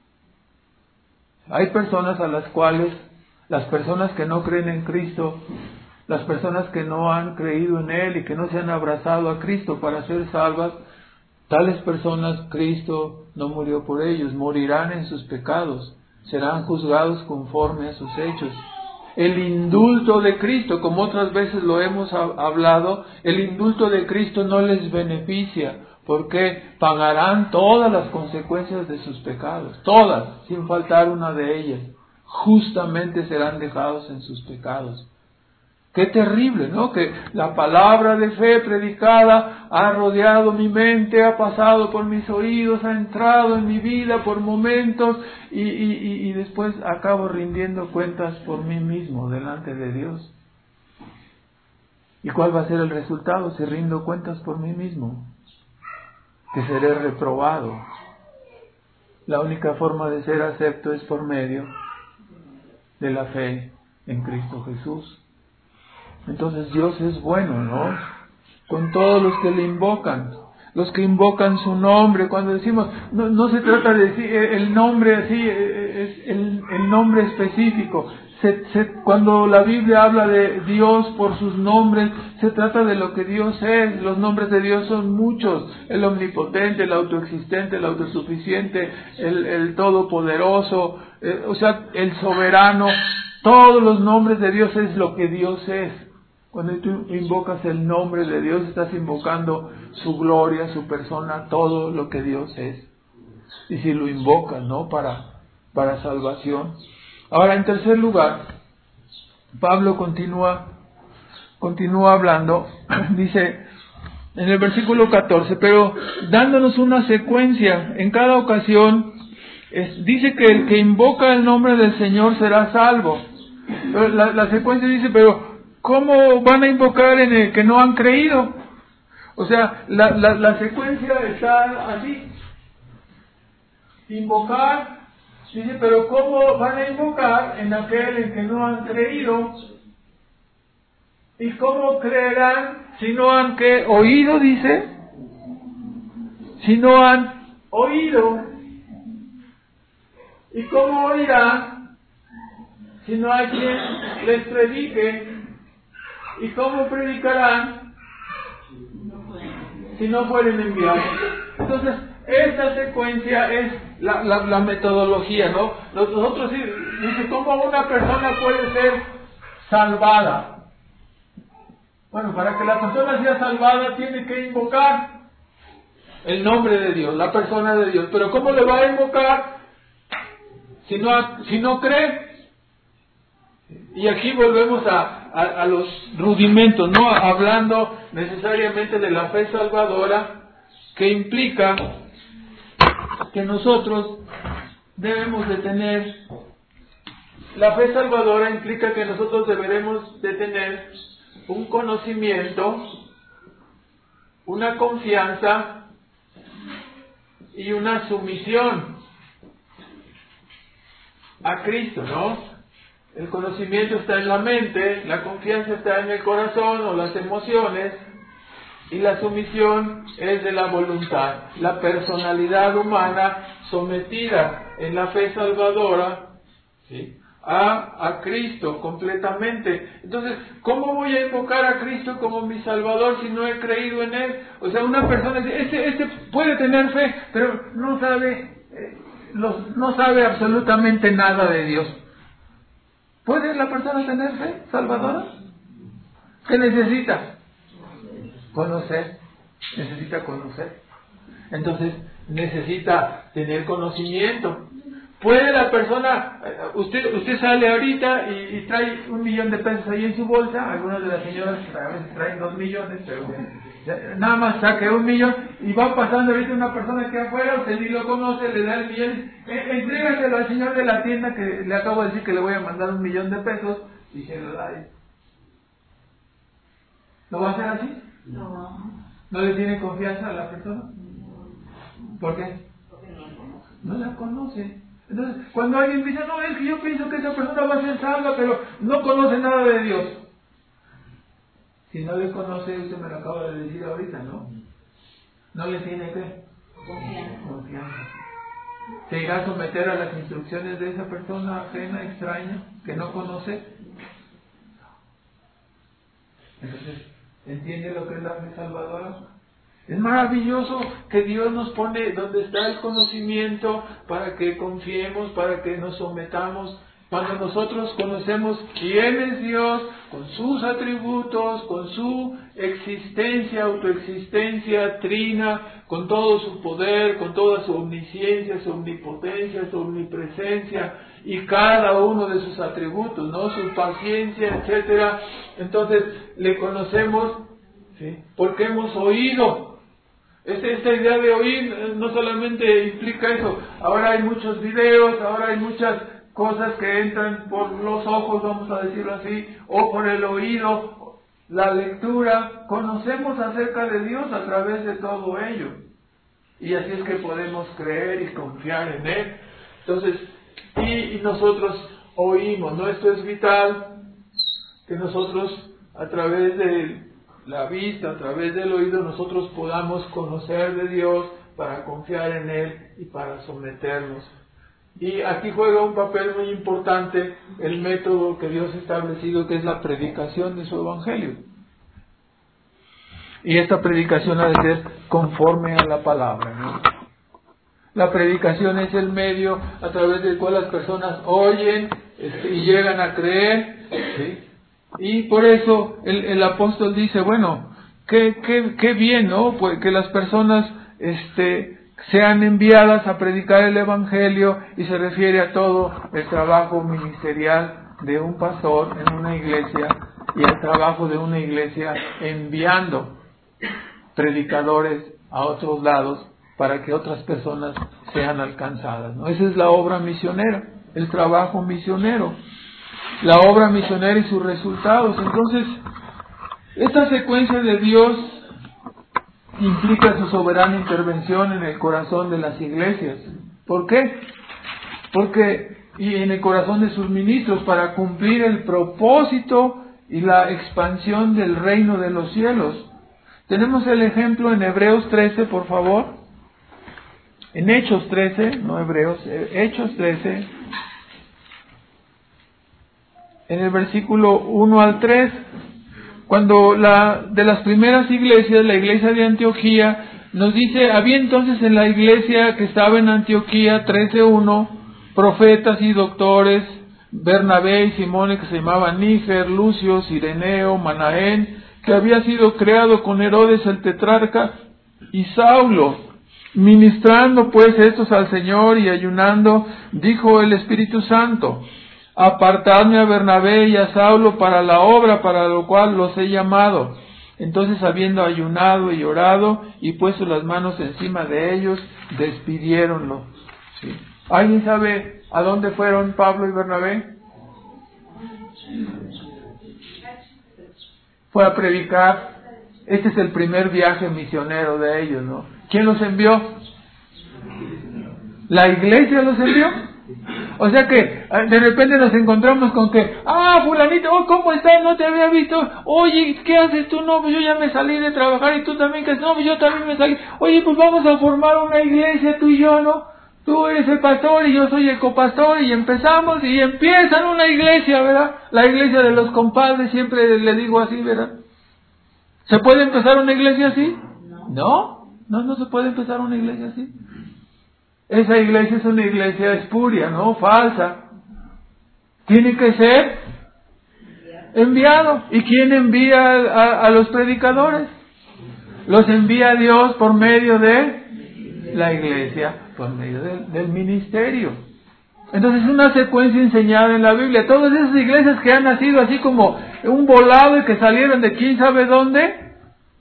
Hay personas a las cuales, las personas que no creen en Cristo, las personas que no han creído en Él y que no se han abrazado a Cristo para ser salvas, tales personas Cristo no murió por ellos, morirán en sus pecados, serán juzgados conforme a sus hechos. El indulto de Cristo, como otras veces lo hemos hablado, el indulto de Cristo no les beneficia, porque pagarán todas las consecuencias de sus pecados, todas, sin faltar una de ellas. Justamente serán dejados en sus pecados. Qué terrible, ¿no? Que la palabra de fe predicada ha rodeado mi mente, ha pasado por mis oídos, ha entrado en mi vida por momentos y, y, y después acabo rindiendo cuentas por mí mismo delante de Dios. ¿Y cuál va a ser el resultado si rindo cuentas por mí mismo? Que seré reprobado. La única forma de ser acepto es por medio de la fe en Cristo Jesús. Entonces Dios es bueno, ¿no? Con todos los que le invocan, los que invocan su nombre. Cuando decimos, no, no se trata de decir el nombre así, es el, el nombre específico. Se, se, cuando la Biblia habla de Dios por sus nombres, se trata de lo que Dios es. Los nombres de Dios son muchos: el omnipotente, el autoexistente, el autosuficiente, el, el todopoderoso, eh, o sea, el soberano. Todos los nombres de Dios es lo que Dios es. Cuando tú invocas el nombre de Dios, estás invocando su gloria, su persona, todo lo que Dios es. Y si lo invocas, ¿no? Para, para salvación. Ahora, en tercer lugar, Pablo continúa, continúa hablando, dice en el versículo catorce, pero dándonos una secuencia en cada ocasión, es, dice que el que invoca el nombre del Señor será salvo. Pero la, la secuencia dice, pero ¿cómo van a invocar en el que no han creído? O sea, la, la, la secuencia está así. Invocar, dice, pero ¿cómo van a invocar en aquel en que no han creído? ¿Y cómo creerán si no han que oído, dice? Si no han oído. ¿Y cómo oirán si no hay quien les predique? ¿Y cómo predicarán si no fueren enviados? Entonces, esta secuencia es la, la, la metodología, ¿no? Nosotros sí, dice, ¿cómo una persona puede ser salvada? Bueno, para que la persona sea salvada tiene que invocar el nombre de Dios, la persona de Dios. Pero ¿cómo le va a invocar si no, si no cree? Y aquí volvemos a, a, a los rudimentos, no hablando necesariamente de la fe salvadora, que implica que nosotros debemos de tener, la fe salvadora implica que nosotros deberemos de tener un conocimiento, una confianza y una sumisión a Cristo, ¿no? El conocimiento está en la mente, la confianza está en el corazón o las emociones, y la sumisión es de la voluntad, la personalidad humana sometida en la fe salvadora, ¿sí?, a, a Cristo completamente. Entonces, ¿cómo voy a invocar a Cristo como mi Salvador si no he creído en Él? O sea, una persona dice, este, este puede tener fe, pero no sabe, eh, los, no sabe absolutamente nada de Dios. ¿Puede la persona tener fe salvadora? ¿Qué necesita? Conocer. Necesita conocer. Entonces, necesita tener conocimiento. ¿Puede la persona, usted usted sale ahorita y, y trae un millón de pesos ahí en su bolsa? Algunas de las señoras a veces traen dos millones, pero nada más saque un millón y va pasando ahorita una persona que afuera, usted ni lo conoce, le da el millón, eh, entrégaselo al señor de la tienda que le acabo de decir que le voy a mandar un millón de pesos y se lo da. ¿Lo va a hacer así? No. ¿No le tiene confianza a la persona? ¿Por qué? No la conoce. Entonces, cuando alguien dice, no, es que yo pienso que esa persona va a ser salva, pero no conoce nada de Dios. Si no le conoce, usted me lo acaba de decir ahorita, ¿no? No le tiene que Confianza. confianza. ¿Se irá a someter a las instrucciones de esa persona ajena, extraña, que no conoce? Entonces, ¿entiende lo que es la fe salvadora? Es maravilloso que Dios nos pone donde está el conocimiento para que confiemos, para que nos sometamos. Cuando nosotros conocemos quién es Dios, con sus atributos, con su existencia, autoexistencia, trina, con todo su poder, con toda su omnisciencia, su omnipotencia, su omnipresencia, y cada uno de sus atributos, ¿no? Su paciencia, etcétera. Entonces, le conocemos, ¿sí?, porque hemos oído. Esta, esta idea de oír no solamente implica eso. Ahora hay muchos videos, ahora hay muchas cosas que entran por los ojos, vamos a decirlo así, o por el oído, la lectura. Conocemos acerca de Dios a través de todo ello. Y así es que podemos creer y confiar en Él. Entonces, y, y nosotros oímos, ¿no? Esto es vital, que nosotros a través de la vista, a través del oído, nosotros podamos conocer de Dios para confiar en Él y para someternos. Y aquí juega un papel muy importante el método que Dios ha establecido, que es la predicación de su Evangelio. Y esta predicación ha de ser conforme a la palabra, ¿no? La predicación es el medio a través del cual las personas oyen este, y llegan a creer, ¿sí? Y por eso el, el apóstol dice, bueno, qué, qué, qué bien, ¿no? Pues que las personas este, sean enviadas a predicar el Evangelio, y se refiere a todo el trabajo ministerial de un pastor en una iglesia y al trabajo de una iglesia enviando predicadores a otros lados para que otras personas sean alcanzadas, ¿no? Esa es la obra misionera, el trabajo misionero. La obra misionera y sus resultados. Entonces, esta secuencia de Dios implica su soberana intervención en el corazón de las iglesias. ¿Por qué? Porque, y en el corazón de sus ministros, para cumplir el propósito y la expansión del reino de los cielos. Tenemos el ejemplo en Hebreos trece, por favor. En Hechos trece, no Hebreos, Hechos trece. En el versículo uno al tres, cuando la de las primeras iglesias, la iglesia de Antioquía, nos dice, había entonces en la iglesia que estaba en Antioquía, trece uno, profetas y doctores, Bernabé y Simón, que se llamaban Níger, Lucio, Cireneo, Manaén, que había sido creado con Herodes el tetrarca, y Saulo. Ministrando pues estos al Señor y ayunando, dijo el Espíritu Santo, apartadme a Bernabé y a Saulo para la obra para lo cual los he llamado. Entonces, habiendo ayunado y orado y puesto las manos encima de ellos, despidiéronlo. ¿Sí? ¿Alguien sabe a dónde fueron Pablo y Bernabé? Fue a predicar Este es el primer viaje misionero de ellos, ¿no? ¿Quién los envió? ¿La iglesia los envió? O sea que de repente nos encontramos con que, ah, fulanito, oh, ¿cómo estás? No te había visto. Oye, ¿qué haces tú? No, pues yo ya me salí de trabajar y tú también, que no, pues yo también me salí. Oye, pues vamos a formar una iglesia tú y yo, ¿no? Tú eres el pastor y yo soy el copastor y empezamos y empiezan una iglesia, ¿verdad? La iglesia de los compadres, siempre le digo así, ¿verdad? ¿Se puede empezar una iglesia así? No, no, no se puede empezar una iglesia así. Esa iglesia es una iglesia espuria, ¿no? Falsa. Tiene que ser enviado. ¿Y quién envía a, a los predicadores? Los envía Dios por medio de la iglesia, por medio del, del ministerio. Entonces es una secuencia enseñada en la Biblia. Todas esas iglesias que han nacido así como un volado y que salieron de quién sabe dónde,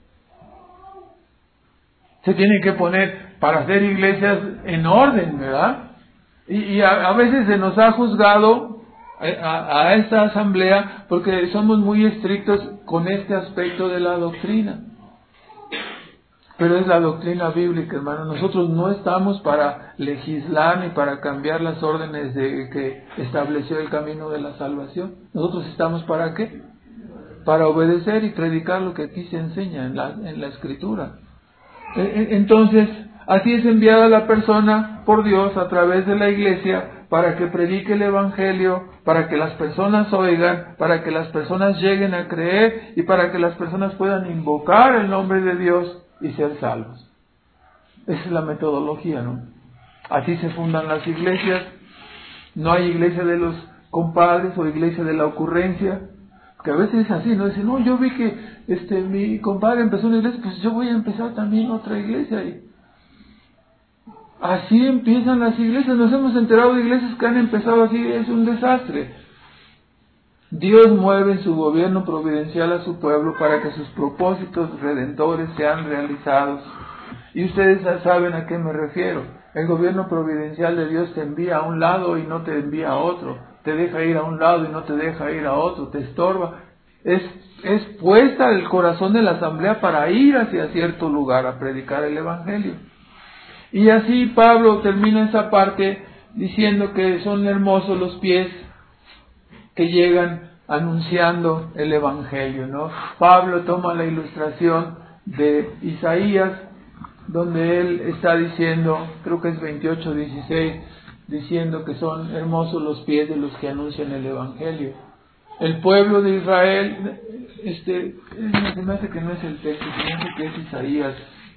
se tienen que poner para hacer iglesias en orden, ¿verdad? Y, y a, a veces se nos ha juzgado a, a esta asamblea porque somos muy estrictos con este aspecto de la doctrina. Pero es la doctrina bíblica, hermano. Nosotros no estamos para legislar ni para cambiar las órdenes de que estableció el camino de la salvación. Nosotros estamos para ¿qué? Para obedecer y predicar lo que aquí se enseña en la, en la Escritura. Entonces, así es enviada la persona por Dios a través de la iglesia para que predique el evangelio, para que las personas oigan, para que las personas lleguen a creer y para que las personas puedan invocar el nombre de Dios y ser salvos. Esa es la metodología, ¿no? Así se fundan las iglesias. No hay iglesia de los compadres o iglesia de la ocurrencia. Que a veces es así, ¿no? Dicen, no, yo vi que este mi compadre empezó una iglesia, pues yo voy a empezar también otra iglesia. Y así empiezan las iglesias. Nos hemos enterado de iglesias que han empezado así, es un desastre. Dios mueve en su gobierno providencial a su pueblo para que sus propósitos redentores sean realizados. Y ustedes ya saben a qué me refiero. El gobierno providencial de Dios te envía a un lado y no te envía a otro. Te deja ir a un lado y no te deja ir a otro, te estorba. Es, es puesta el corazón de la asamblea para ir hacia cierto lugar a predicar el evangelio. Y así Pablo termina esa parte diciendo que son hermosos los pies que llegan anunciando el evangelio, ¿no? Pablo toma la ilustración de Isaías, donde él está diciendo, creo que es veintiocho dieciséis, diciendo que son hermosos los pies de los que anuncian el evangelio. El pueblo de Israel, este, se me hace que no es el texto, se me hace que es Isaías.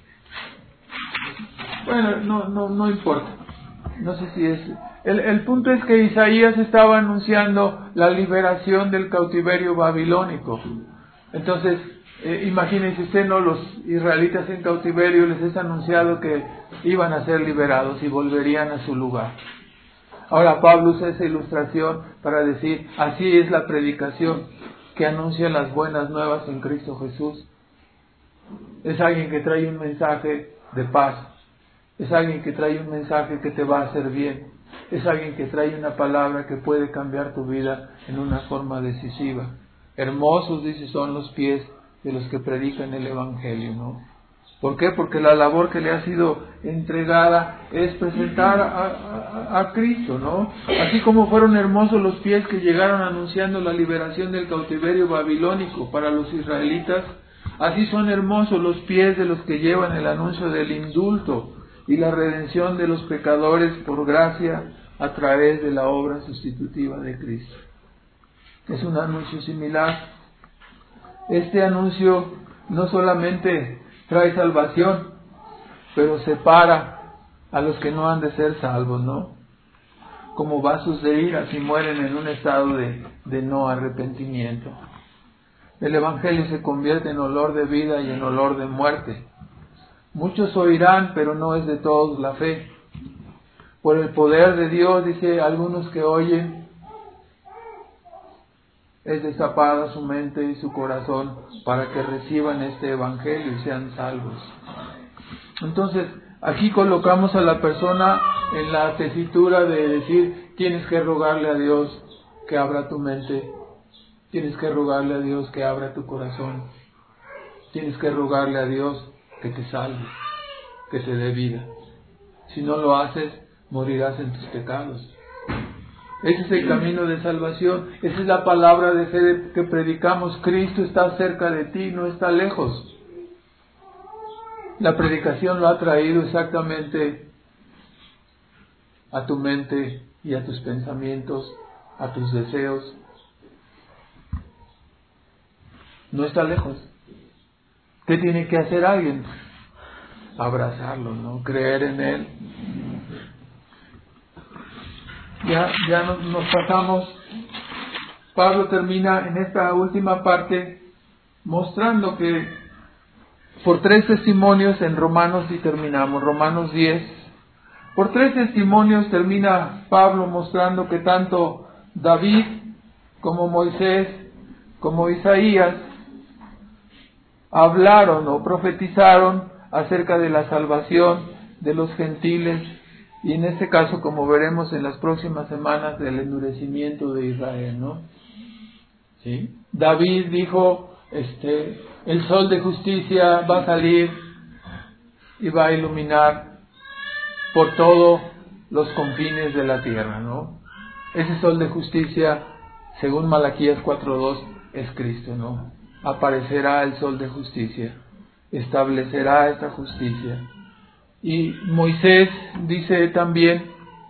Bueno, no, no, no importa. No sé si es. El, el punto es que Isaías estaba anunciando la liberación del cautiverio babilónico. Entonces, eh, imagínense usted, ¿no? Los israelitas en cautiverio les es anunciado que iban a ser liberados y volverían a su lugar. Ahora Pablo usa esa ilustración para decir, así es la predicación que anuncia las buenas nuevas en Cristo Jesús. Es alguien que trae un mensaje de paz. Es alguien que trae un mensaje que te va a hacer bien. Es alguien que trae una palabra que puede cambiar tu vida en una forma decisiva. Hermosos, dice, son los pies de los que predican el evangelio, ¿no? ¿Por qué? Porque la labor que le ha sido entregada es presentar a, a, a Cristo, ¿no? Así como fueron hermosos los pies que llegaron anunciando la liberación del cautiverio babilónico para los israelitas, así son hermosos los pies de los que llevan el anuncio del indulto y la redención de los pecadores por gracia a través de la obra sustitutiva de Cristo. Es un anuncio similar. Este anuncio no solamente trae salvación, pero separa a los que no han de ser salvos, ¿no? Como va a suceder si mueren en un estado de, de no arrepentimiento. El evangelio se convierte en olor de vida y en olor de muerte. Muchos oirán, pero no es de todos la fe. Por el poder de Dios, dice, algunos que oyen, es destapada su mente y su corazón para que reciban este evangelio y sean salvos. Entonces, aquí colocamos a la persona en la tesitura de decir, tienes que rogarle a Dios que abra tu mente, tienes que rogarle a Dios que abra tu corazón, tienes que rogarle a Dios que te salve, que te dé vida. Si no lo haces, morirás en tus pecados. Ese es el camino de salvación. Esa es la palabra de fe que predicamos. Cristo está cerca de ti, no está lejos. La predicación lo ha traído exactamente a tu mente y a tus pensamientos, a tus deseos. No está lejos. ¿Qué tiene que hacer alguien? Abrazarlo, ¿no? Creer en Él. Ya, ya nos, nos pasamos. Pablo termina en esta última parte mostrando que por tres testimonios en Romanos, y terminamos, Romanos diez, por tres testimonios termina Pablo mostrando que tanto David como Moisés como Isaías hablaron o profetizaron acerca de la salvación de los gentiles, y en este caso, como veremos en las próximas semanas, del endurecimiento de Israel, ¿no? ¿Sí? David dijo, este, el sol de justicia va a salir y va a iluminar por todos los confines de la tierra, ¿no? Ese sol de justicia, según Malaquías cuatro dos, es Cristo, ¿no? Aparecerá el sol de justicia, establecerá esta justicia. Y Moisés dice también,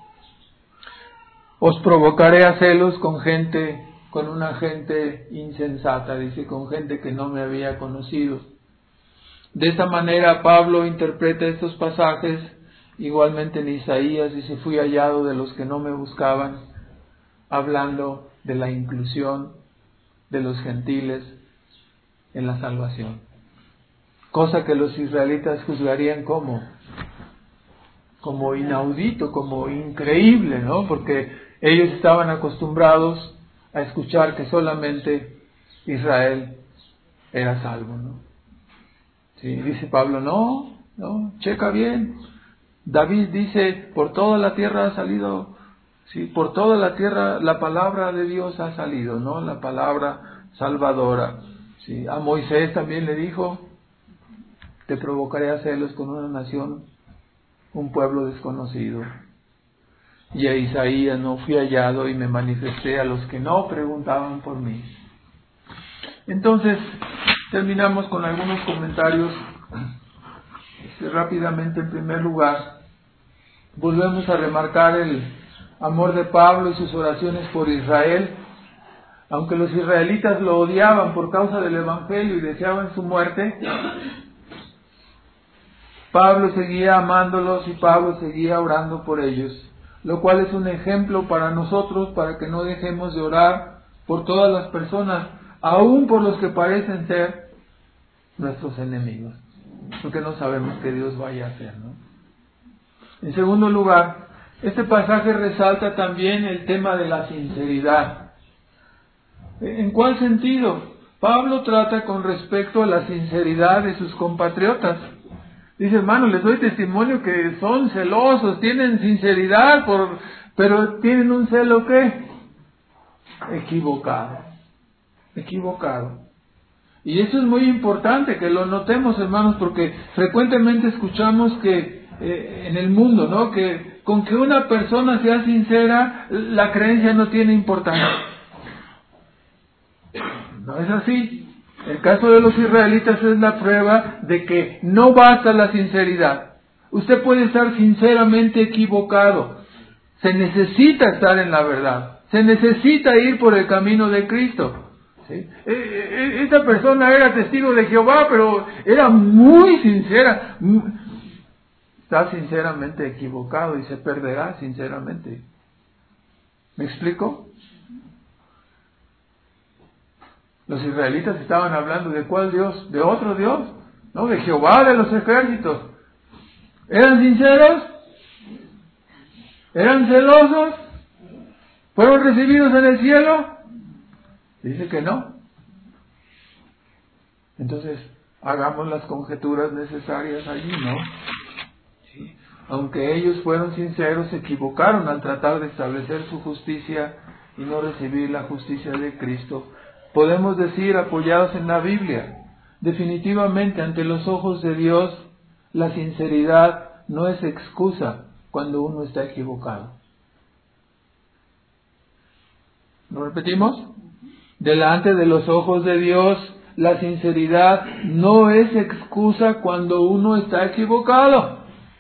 os provocaré a celos con gente, con una gente insensata, dice, con gente que no me había conocido. De esta manera Pablo interpreta estos pasajes. Igualmente en Isaías dice, fui hallado de los que no me buscaban, hablando de la inclusión de los gentiles en la salvación. Cosa que los israelitas juzgarían como, como inaudito, como increíble, ¿no? Porque ellos estaban acostumbrados a escuchar que solamente Israel era salvo, ¿no? Sí, dice Pablo, no, no, checa bien. David dice, por toda la tierra ha salido, sí, por toda la tierra la palabra de Dios ha salido, ¿no? La palabra salvadora. Sí, a Moisés también le dijo, te provocaré a celos con una nación, un pueblo desconocido. Y a Isaías, no, fui hallado y me manifesté a los que no preguntaban por mí. Entonces, terminamos con algunos comentarios. Este, rápidamente, en primer lugar, volvemos a remarcar el amor de Pablo y sus oraciones por Israel. Aunque los israelitas lo odiaban por causa del Evangelio y deseaban su muerte, Pablo seguía amándolos y Pablo seguía orando por ellos, lo cual es un ejemplo para nosotros, para que no dejemos de orar por todas las personas, aún por los que parecen ser nuestros enemigos, porque no sabemos qué Dios vaya a hacer, ¿no? En segundo lugar, este pasaje resalta también el tema de la sinceridad. ¿En cuál sentido? Pablo trata con respecto a la sinceridad de sus compatriotas. Dice, hermano, les doy testimonio que son celosos, tienen sinceridad, por, pero tienen un celo ¿qué? Equivocado. Equivocado. Y eso es muy importante que lo notemos, hermanos, porque frecuentemente escuchamos que eh, en el mundo, ¿no? Que con que una persona sea sincera, la creencia no tiene importancia. No es así. El caso de los israelitas es la prueba de que no basta la sinceridad. Usted puede estar sinceramente equivocado. Se necesita estar en la verdad. Se necesita ir por el camino de Cristo. ¿Sí? Esta persona era testigo de Jehová, pero era muy sincera. Está sinceramente equivocado y se perderá sinceramente. ¿Me explico? Los israelitas estaban hablando de cuál Dios, de otro Dios, no, de Jehová de los ejércitos. ¿Eran sinceros? ¿Eran celosos? ¿Fueron recibidos en el cielo? Dice que no. Entonces, hagamos las conjeturas necesarias allí, ¿no? Sí. Aunque ellos fueron sinceros, se equivocaron al tratar de establecer su justicia y no recibir la justicia de Cristo. Podemos decir, apoyados en la Biblia, Definitivamente, ante los ojos de Dios, la sinceridad no es excusa cuando uno está equivocado. ¿Lo repetimos? Delante de los ojos de Dios, la sinceridad no es excusa cuando uno está equivocado.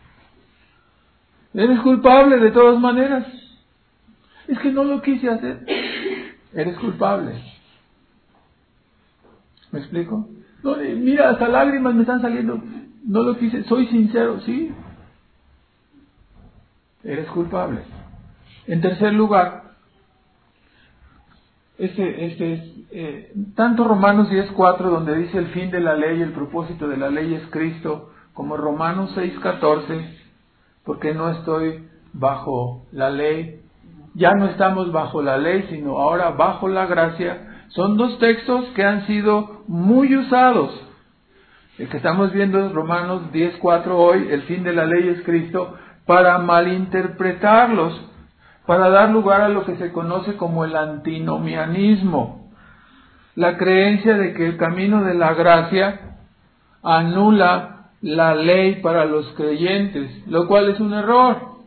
Eres culpable de todas maneras. Es que no lo quise hacer. Eres culpable. ¿Me explico? No, mira, hasta lágrimas me están saliendo. No lo quise, soy sincero, ¿sí? Eres culpable. En tercer lugar, este, este es, eh, tanto Romanos diez cuatro, donde dice el fin de la ley, el propósito de la ley es Cristo, como Romanos seis catorce, porque no estoy bajo la ley, ya no estamos bajo la ley, sino ahora bajo la gracia. Son dos textos que han sido muy usados. El que estamos viendo es Romanos diez cuatro hoy, el fin de la ley es Cristo, para malinterpretarlos, para dar lugar a lo que se conoce como el antinomianismo, la creencia de que el camino de la gracia anula la ley para los creyentes, lo cual es un error.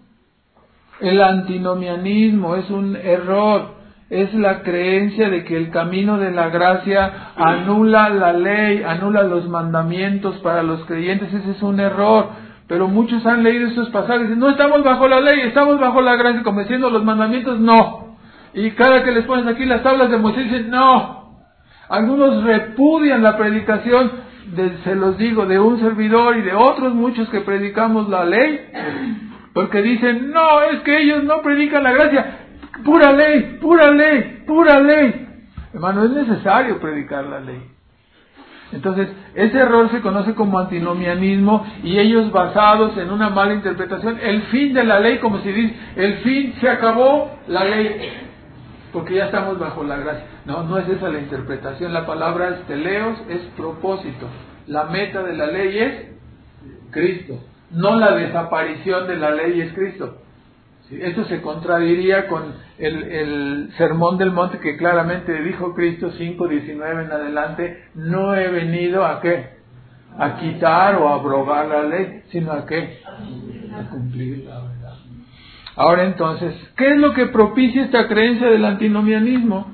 El antinomianismo es un error. Es la creencia de que el camino de la gracia anula la ley, anula los mandamientos para los creyentes. Ese es un error. Pero muchos han leído estos pasajes y dicen, no estamos bajo la ley, estamos bajo la gracia, como diciendo los mandamientos, no. Y cada que les pones aquí las tablas de Moisés, dicen, no. Algunos repudian la predicación, de, se los digo, de un servidor y de otros muchos que predicamos la ley, porque dicen, no, es que ellos no predican la gracia. Pura ley, pura ley, pura ley. Hermano, es necesario predicar la ley. Entonces, ese error se conoce como antinomianismo, y ellos, basados en una mala interpretación, el fin de la ley, como si dice, el fin, se acabó la ley, porque ya estamos bajo la gracia. No, no es esa la interpretación. La palabra es teleos, es propósito. La meta de la ley es Cristo, no la desaparición de la ley es Cristo. ¿Sí? Esto se contradiría con el, el sermón del monte, que claramente dijo Cristo cinco diecinueve en adelante, no he venido a qué, a quitar o a abrogar la ley, sino a qué, a cumplir la verdad. Ahora entonces, ¿qué es lo que propicia esta creencia del antinomianismo?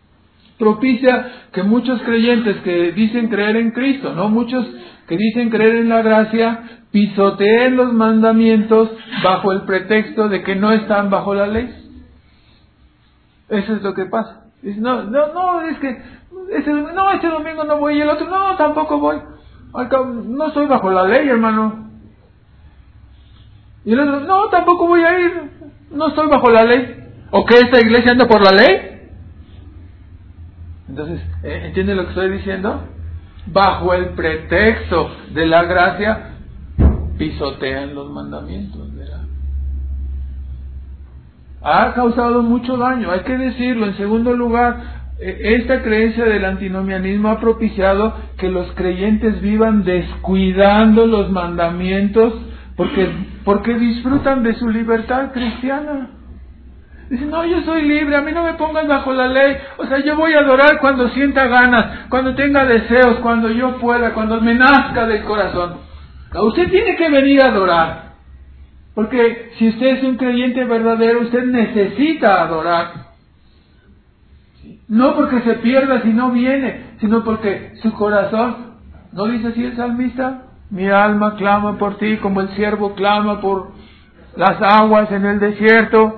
Propicia que muchos creyentes que dicen creer en Cristo, no muchos que dicen creer en la gracia, pisoteen los mandamientos bajo el pretexto de que no están bajo la ley. Eso es lo que pasa. Dice, no, no, no, es que este, no, este domingo no voy, y el otro, no, tampoco voy. Al cabo, no estoy bajo la ley, hermano. Y el otro, no, tampoco voy a ir, no estoy bajo la ley. ¿O qué, esta iglesia anda por la ley? Entonces, ¿entiende lo que estoy diciendo? Bajo el pretexto de la gracia, pisotean los mandamientos, ¿verdad? Ha causado mucho daño, hay que decirlo. En segundo lugar, esta creencia del antinomianismo ha propiciado que los creyentes vivan descuidando los mandamientos porque, porque disfrutan de su libertad cristiana. Dicen, no, yo soy libre, a mí no me pongan bajo la ley. O sea, yo voy a adorar cuando sienta ganas, cuando tenga deseos, cuando yo pueda, cuando me nazca del corazón. Usted tiene que venir a adorar, porque si usted es un creyente verdadero, usted necesita adorar. No porque se pierda si no viene, sino porque su corazón, ¿no dice así el salmista? Mi alma clama por ti, como el siervo clama por las aguas en el desierto.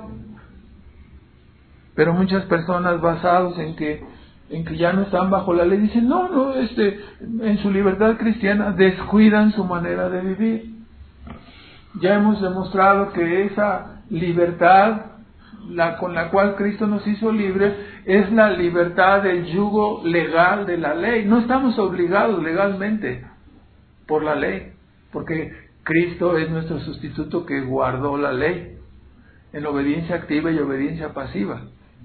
Pero muchas personas, basados en que en que ya no están bajo la ley, dicen, no, no, este, en su libertad cristiana descuidan su manera de vivir. Ya hemos demostrado que esa libertad, la con la cual Cristo nos hizo libres, es la libertad del yugo legal de la ley. No estamos obligados legalmente por la ley, porque Cristo es nuestro sustituto que guardó la ley en obediencia activa y obediencia pasiva.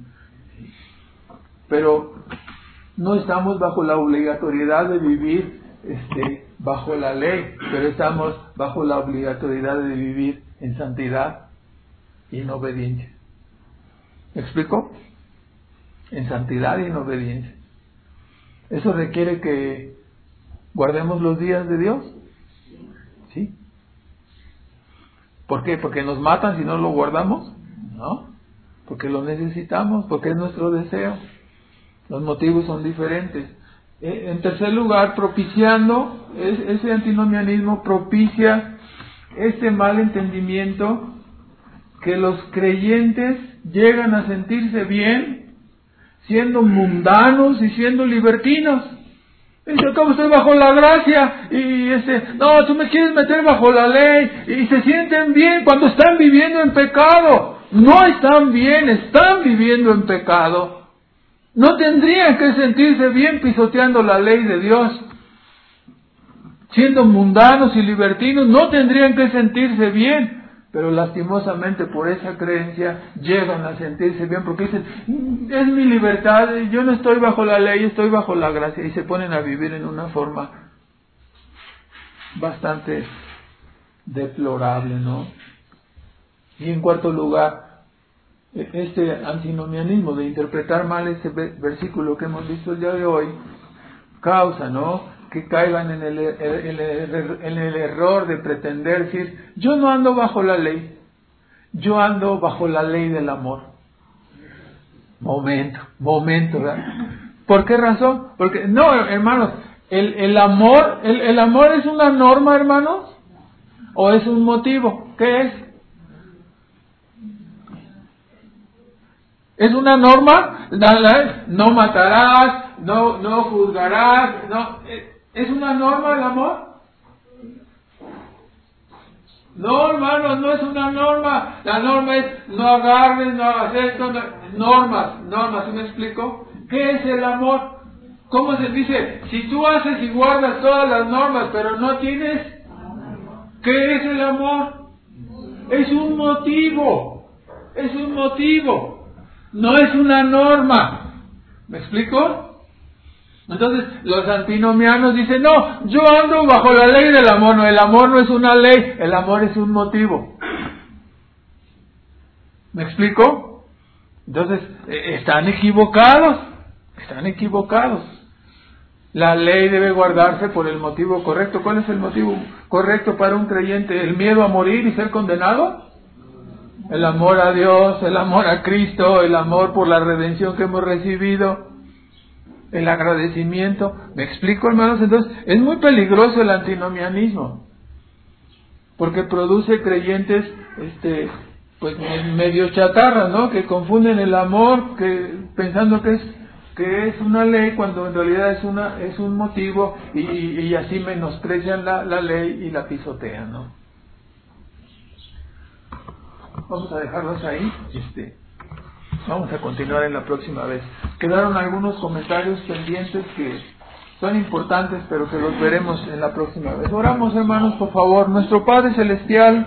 Pero no estamos bajo la obligatoriedad de vivir este, bajo la ley, pero estamos bajo la obligatoriedad de vivir en santidad y en obediencia. ¿Me explico? En santidad y en obediencia. Eso requiere que guardemos los días de Dios. ¿Sí? ¿Por qué? ¿Porque nos matan si no lo guardamos? No, porque lo necesitamos, porque es nuestro deseo. Los motivos son diferentes. En tercer lugar, propiciando, ese antinomianismo propicia este mal entendimiento que los creyentes llegan a sentirse bien siendo mundanos y siendo libertinos. Dice, ¿cómo estoy bajo la gracia? Y ese, no, tú me quieres meter bajo la ley. Y se sienten bien cuando están viviendo en pecado. No están bien, están viviendo en pecado. No tendrían que sentirse bien pisoteando la ley de Dios. Siendo mundanos y libertinos, no tendrían que sentirse bien. Pero lastimosamente por esa creencia llegan a sentirse bien porque dicen, es mi libertad, yo no estoy bajo la ley, estoy bajo la gracia. Y se ponen a vivir en una forma bastante deplorable, ¿no? Y en cuarto lugar, este antinomianismo de interpretar mal ese versículo que hemos visto el día de hoy, causa, ¿no?, que caigan en el, en, el, en el error de pretender decir, yo no ando bajo la ley, yo ando bajo la ley del amor. Momento, momento, ¿verdad? ¿Por qué razón? Porque, no, hermanos, el, el amor, el, el amor es una norma, hermanos, o es un motivo. ¿Qué es? ¿Es una norma? No matarás, no, no juzgarás, no. ¿Es una norma el amor? No, hermanos, no es una norma. La norma es no agarres, no hagas esto. No, normas, normas, ¿sí me explico? ¿Qué es el amor? ¿Cómo se dice? Si tú haces y guardas todas las normas, pero no tienes, ¿qué es el amor? Es un motivo. Es un motivo. No es una norma. ¿Me explico? Entonces, los antinomianos dicen, no, yo ando bajo la ley del amor. No, el amor no es una ley, el amor es un motivo. ¿Me explico? Entonces, eh, están equivocados, están equivocados. La ley debe guardarse por el motivo correcto. ¿Cuál es el motivo correcto para un creyente? ¿El miedo a morir y ser condenado? El amor a Dios, el amor a Cristo, el amor por la redención que hemos recibido. El agradecimiento. ¿Me explico, hermanos? Entonces, es muy peligroso el antinomianismo, porque produce creyentes, este, pues medio chatarras, ¿no? Que confunden el amor, que pensando que es que es una ley, cuando en realidad es una es un motivo, y, y así menosprecian la, la ley y la pisotean, ¿no? Vamos a dejarlos ahí. Este. Vamos a continuar en la próxima vez. Quedaron algunos comentarios pendientes que son importantes, pero que los veremos en la próxima vez. Oramos, hermanos, por favor. Nuestro Padre Celestial,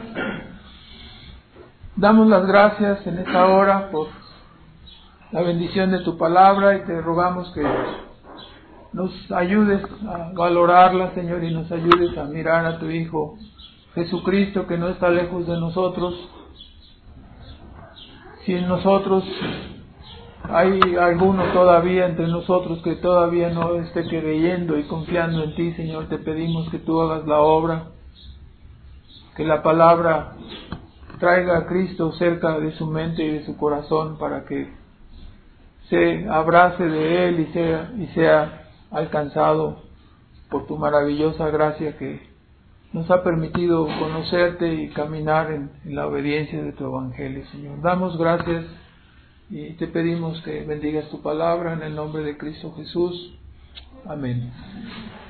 damos las gracias en esta hora por la bendición de tu palabra y te rogamos que nos ayudes a valorarla, Señor, y nos ayudes a mirar a tu Hijo Jesucristo, que no está lejos de nosotros. Si en nosotros hay alguno todavía entre nosotros que todavía no esté creyendo y confiando en ti, Señor, te pedimos que tú hagas la obra, que la palabra traiga a Cristo cerca de su mente y de su corazón para que se abrace de Él y sea, y sea alcanzado por tu maravillosa gracia que nos ha permitido conocerte y caminar en, en la obediencia de tu Evangelio, Señor. Damos gracias y te pedimos que bendigas tu palabra en el nombre de Cristo Jesús. Amén.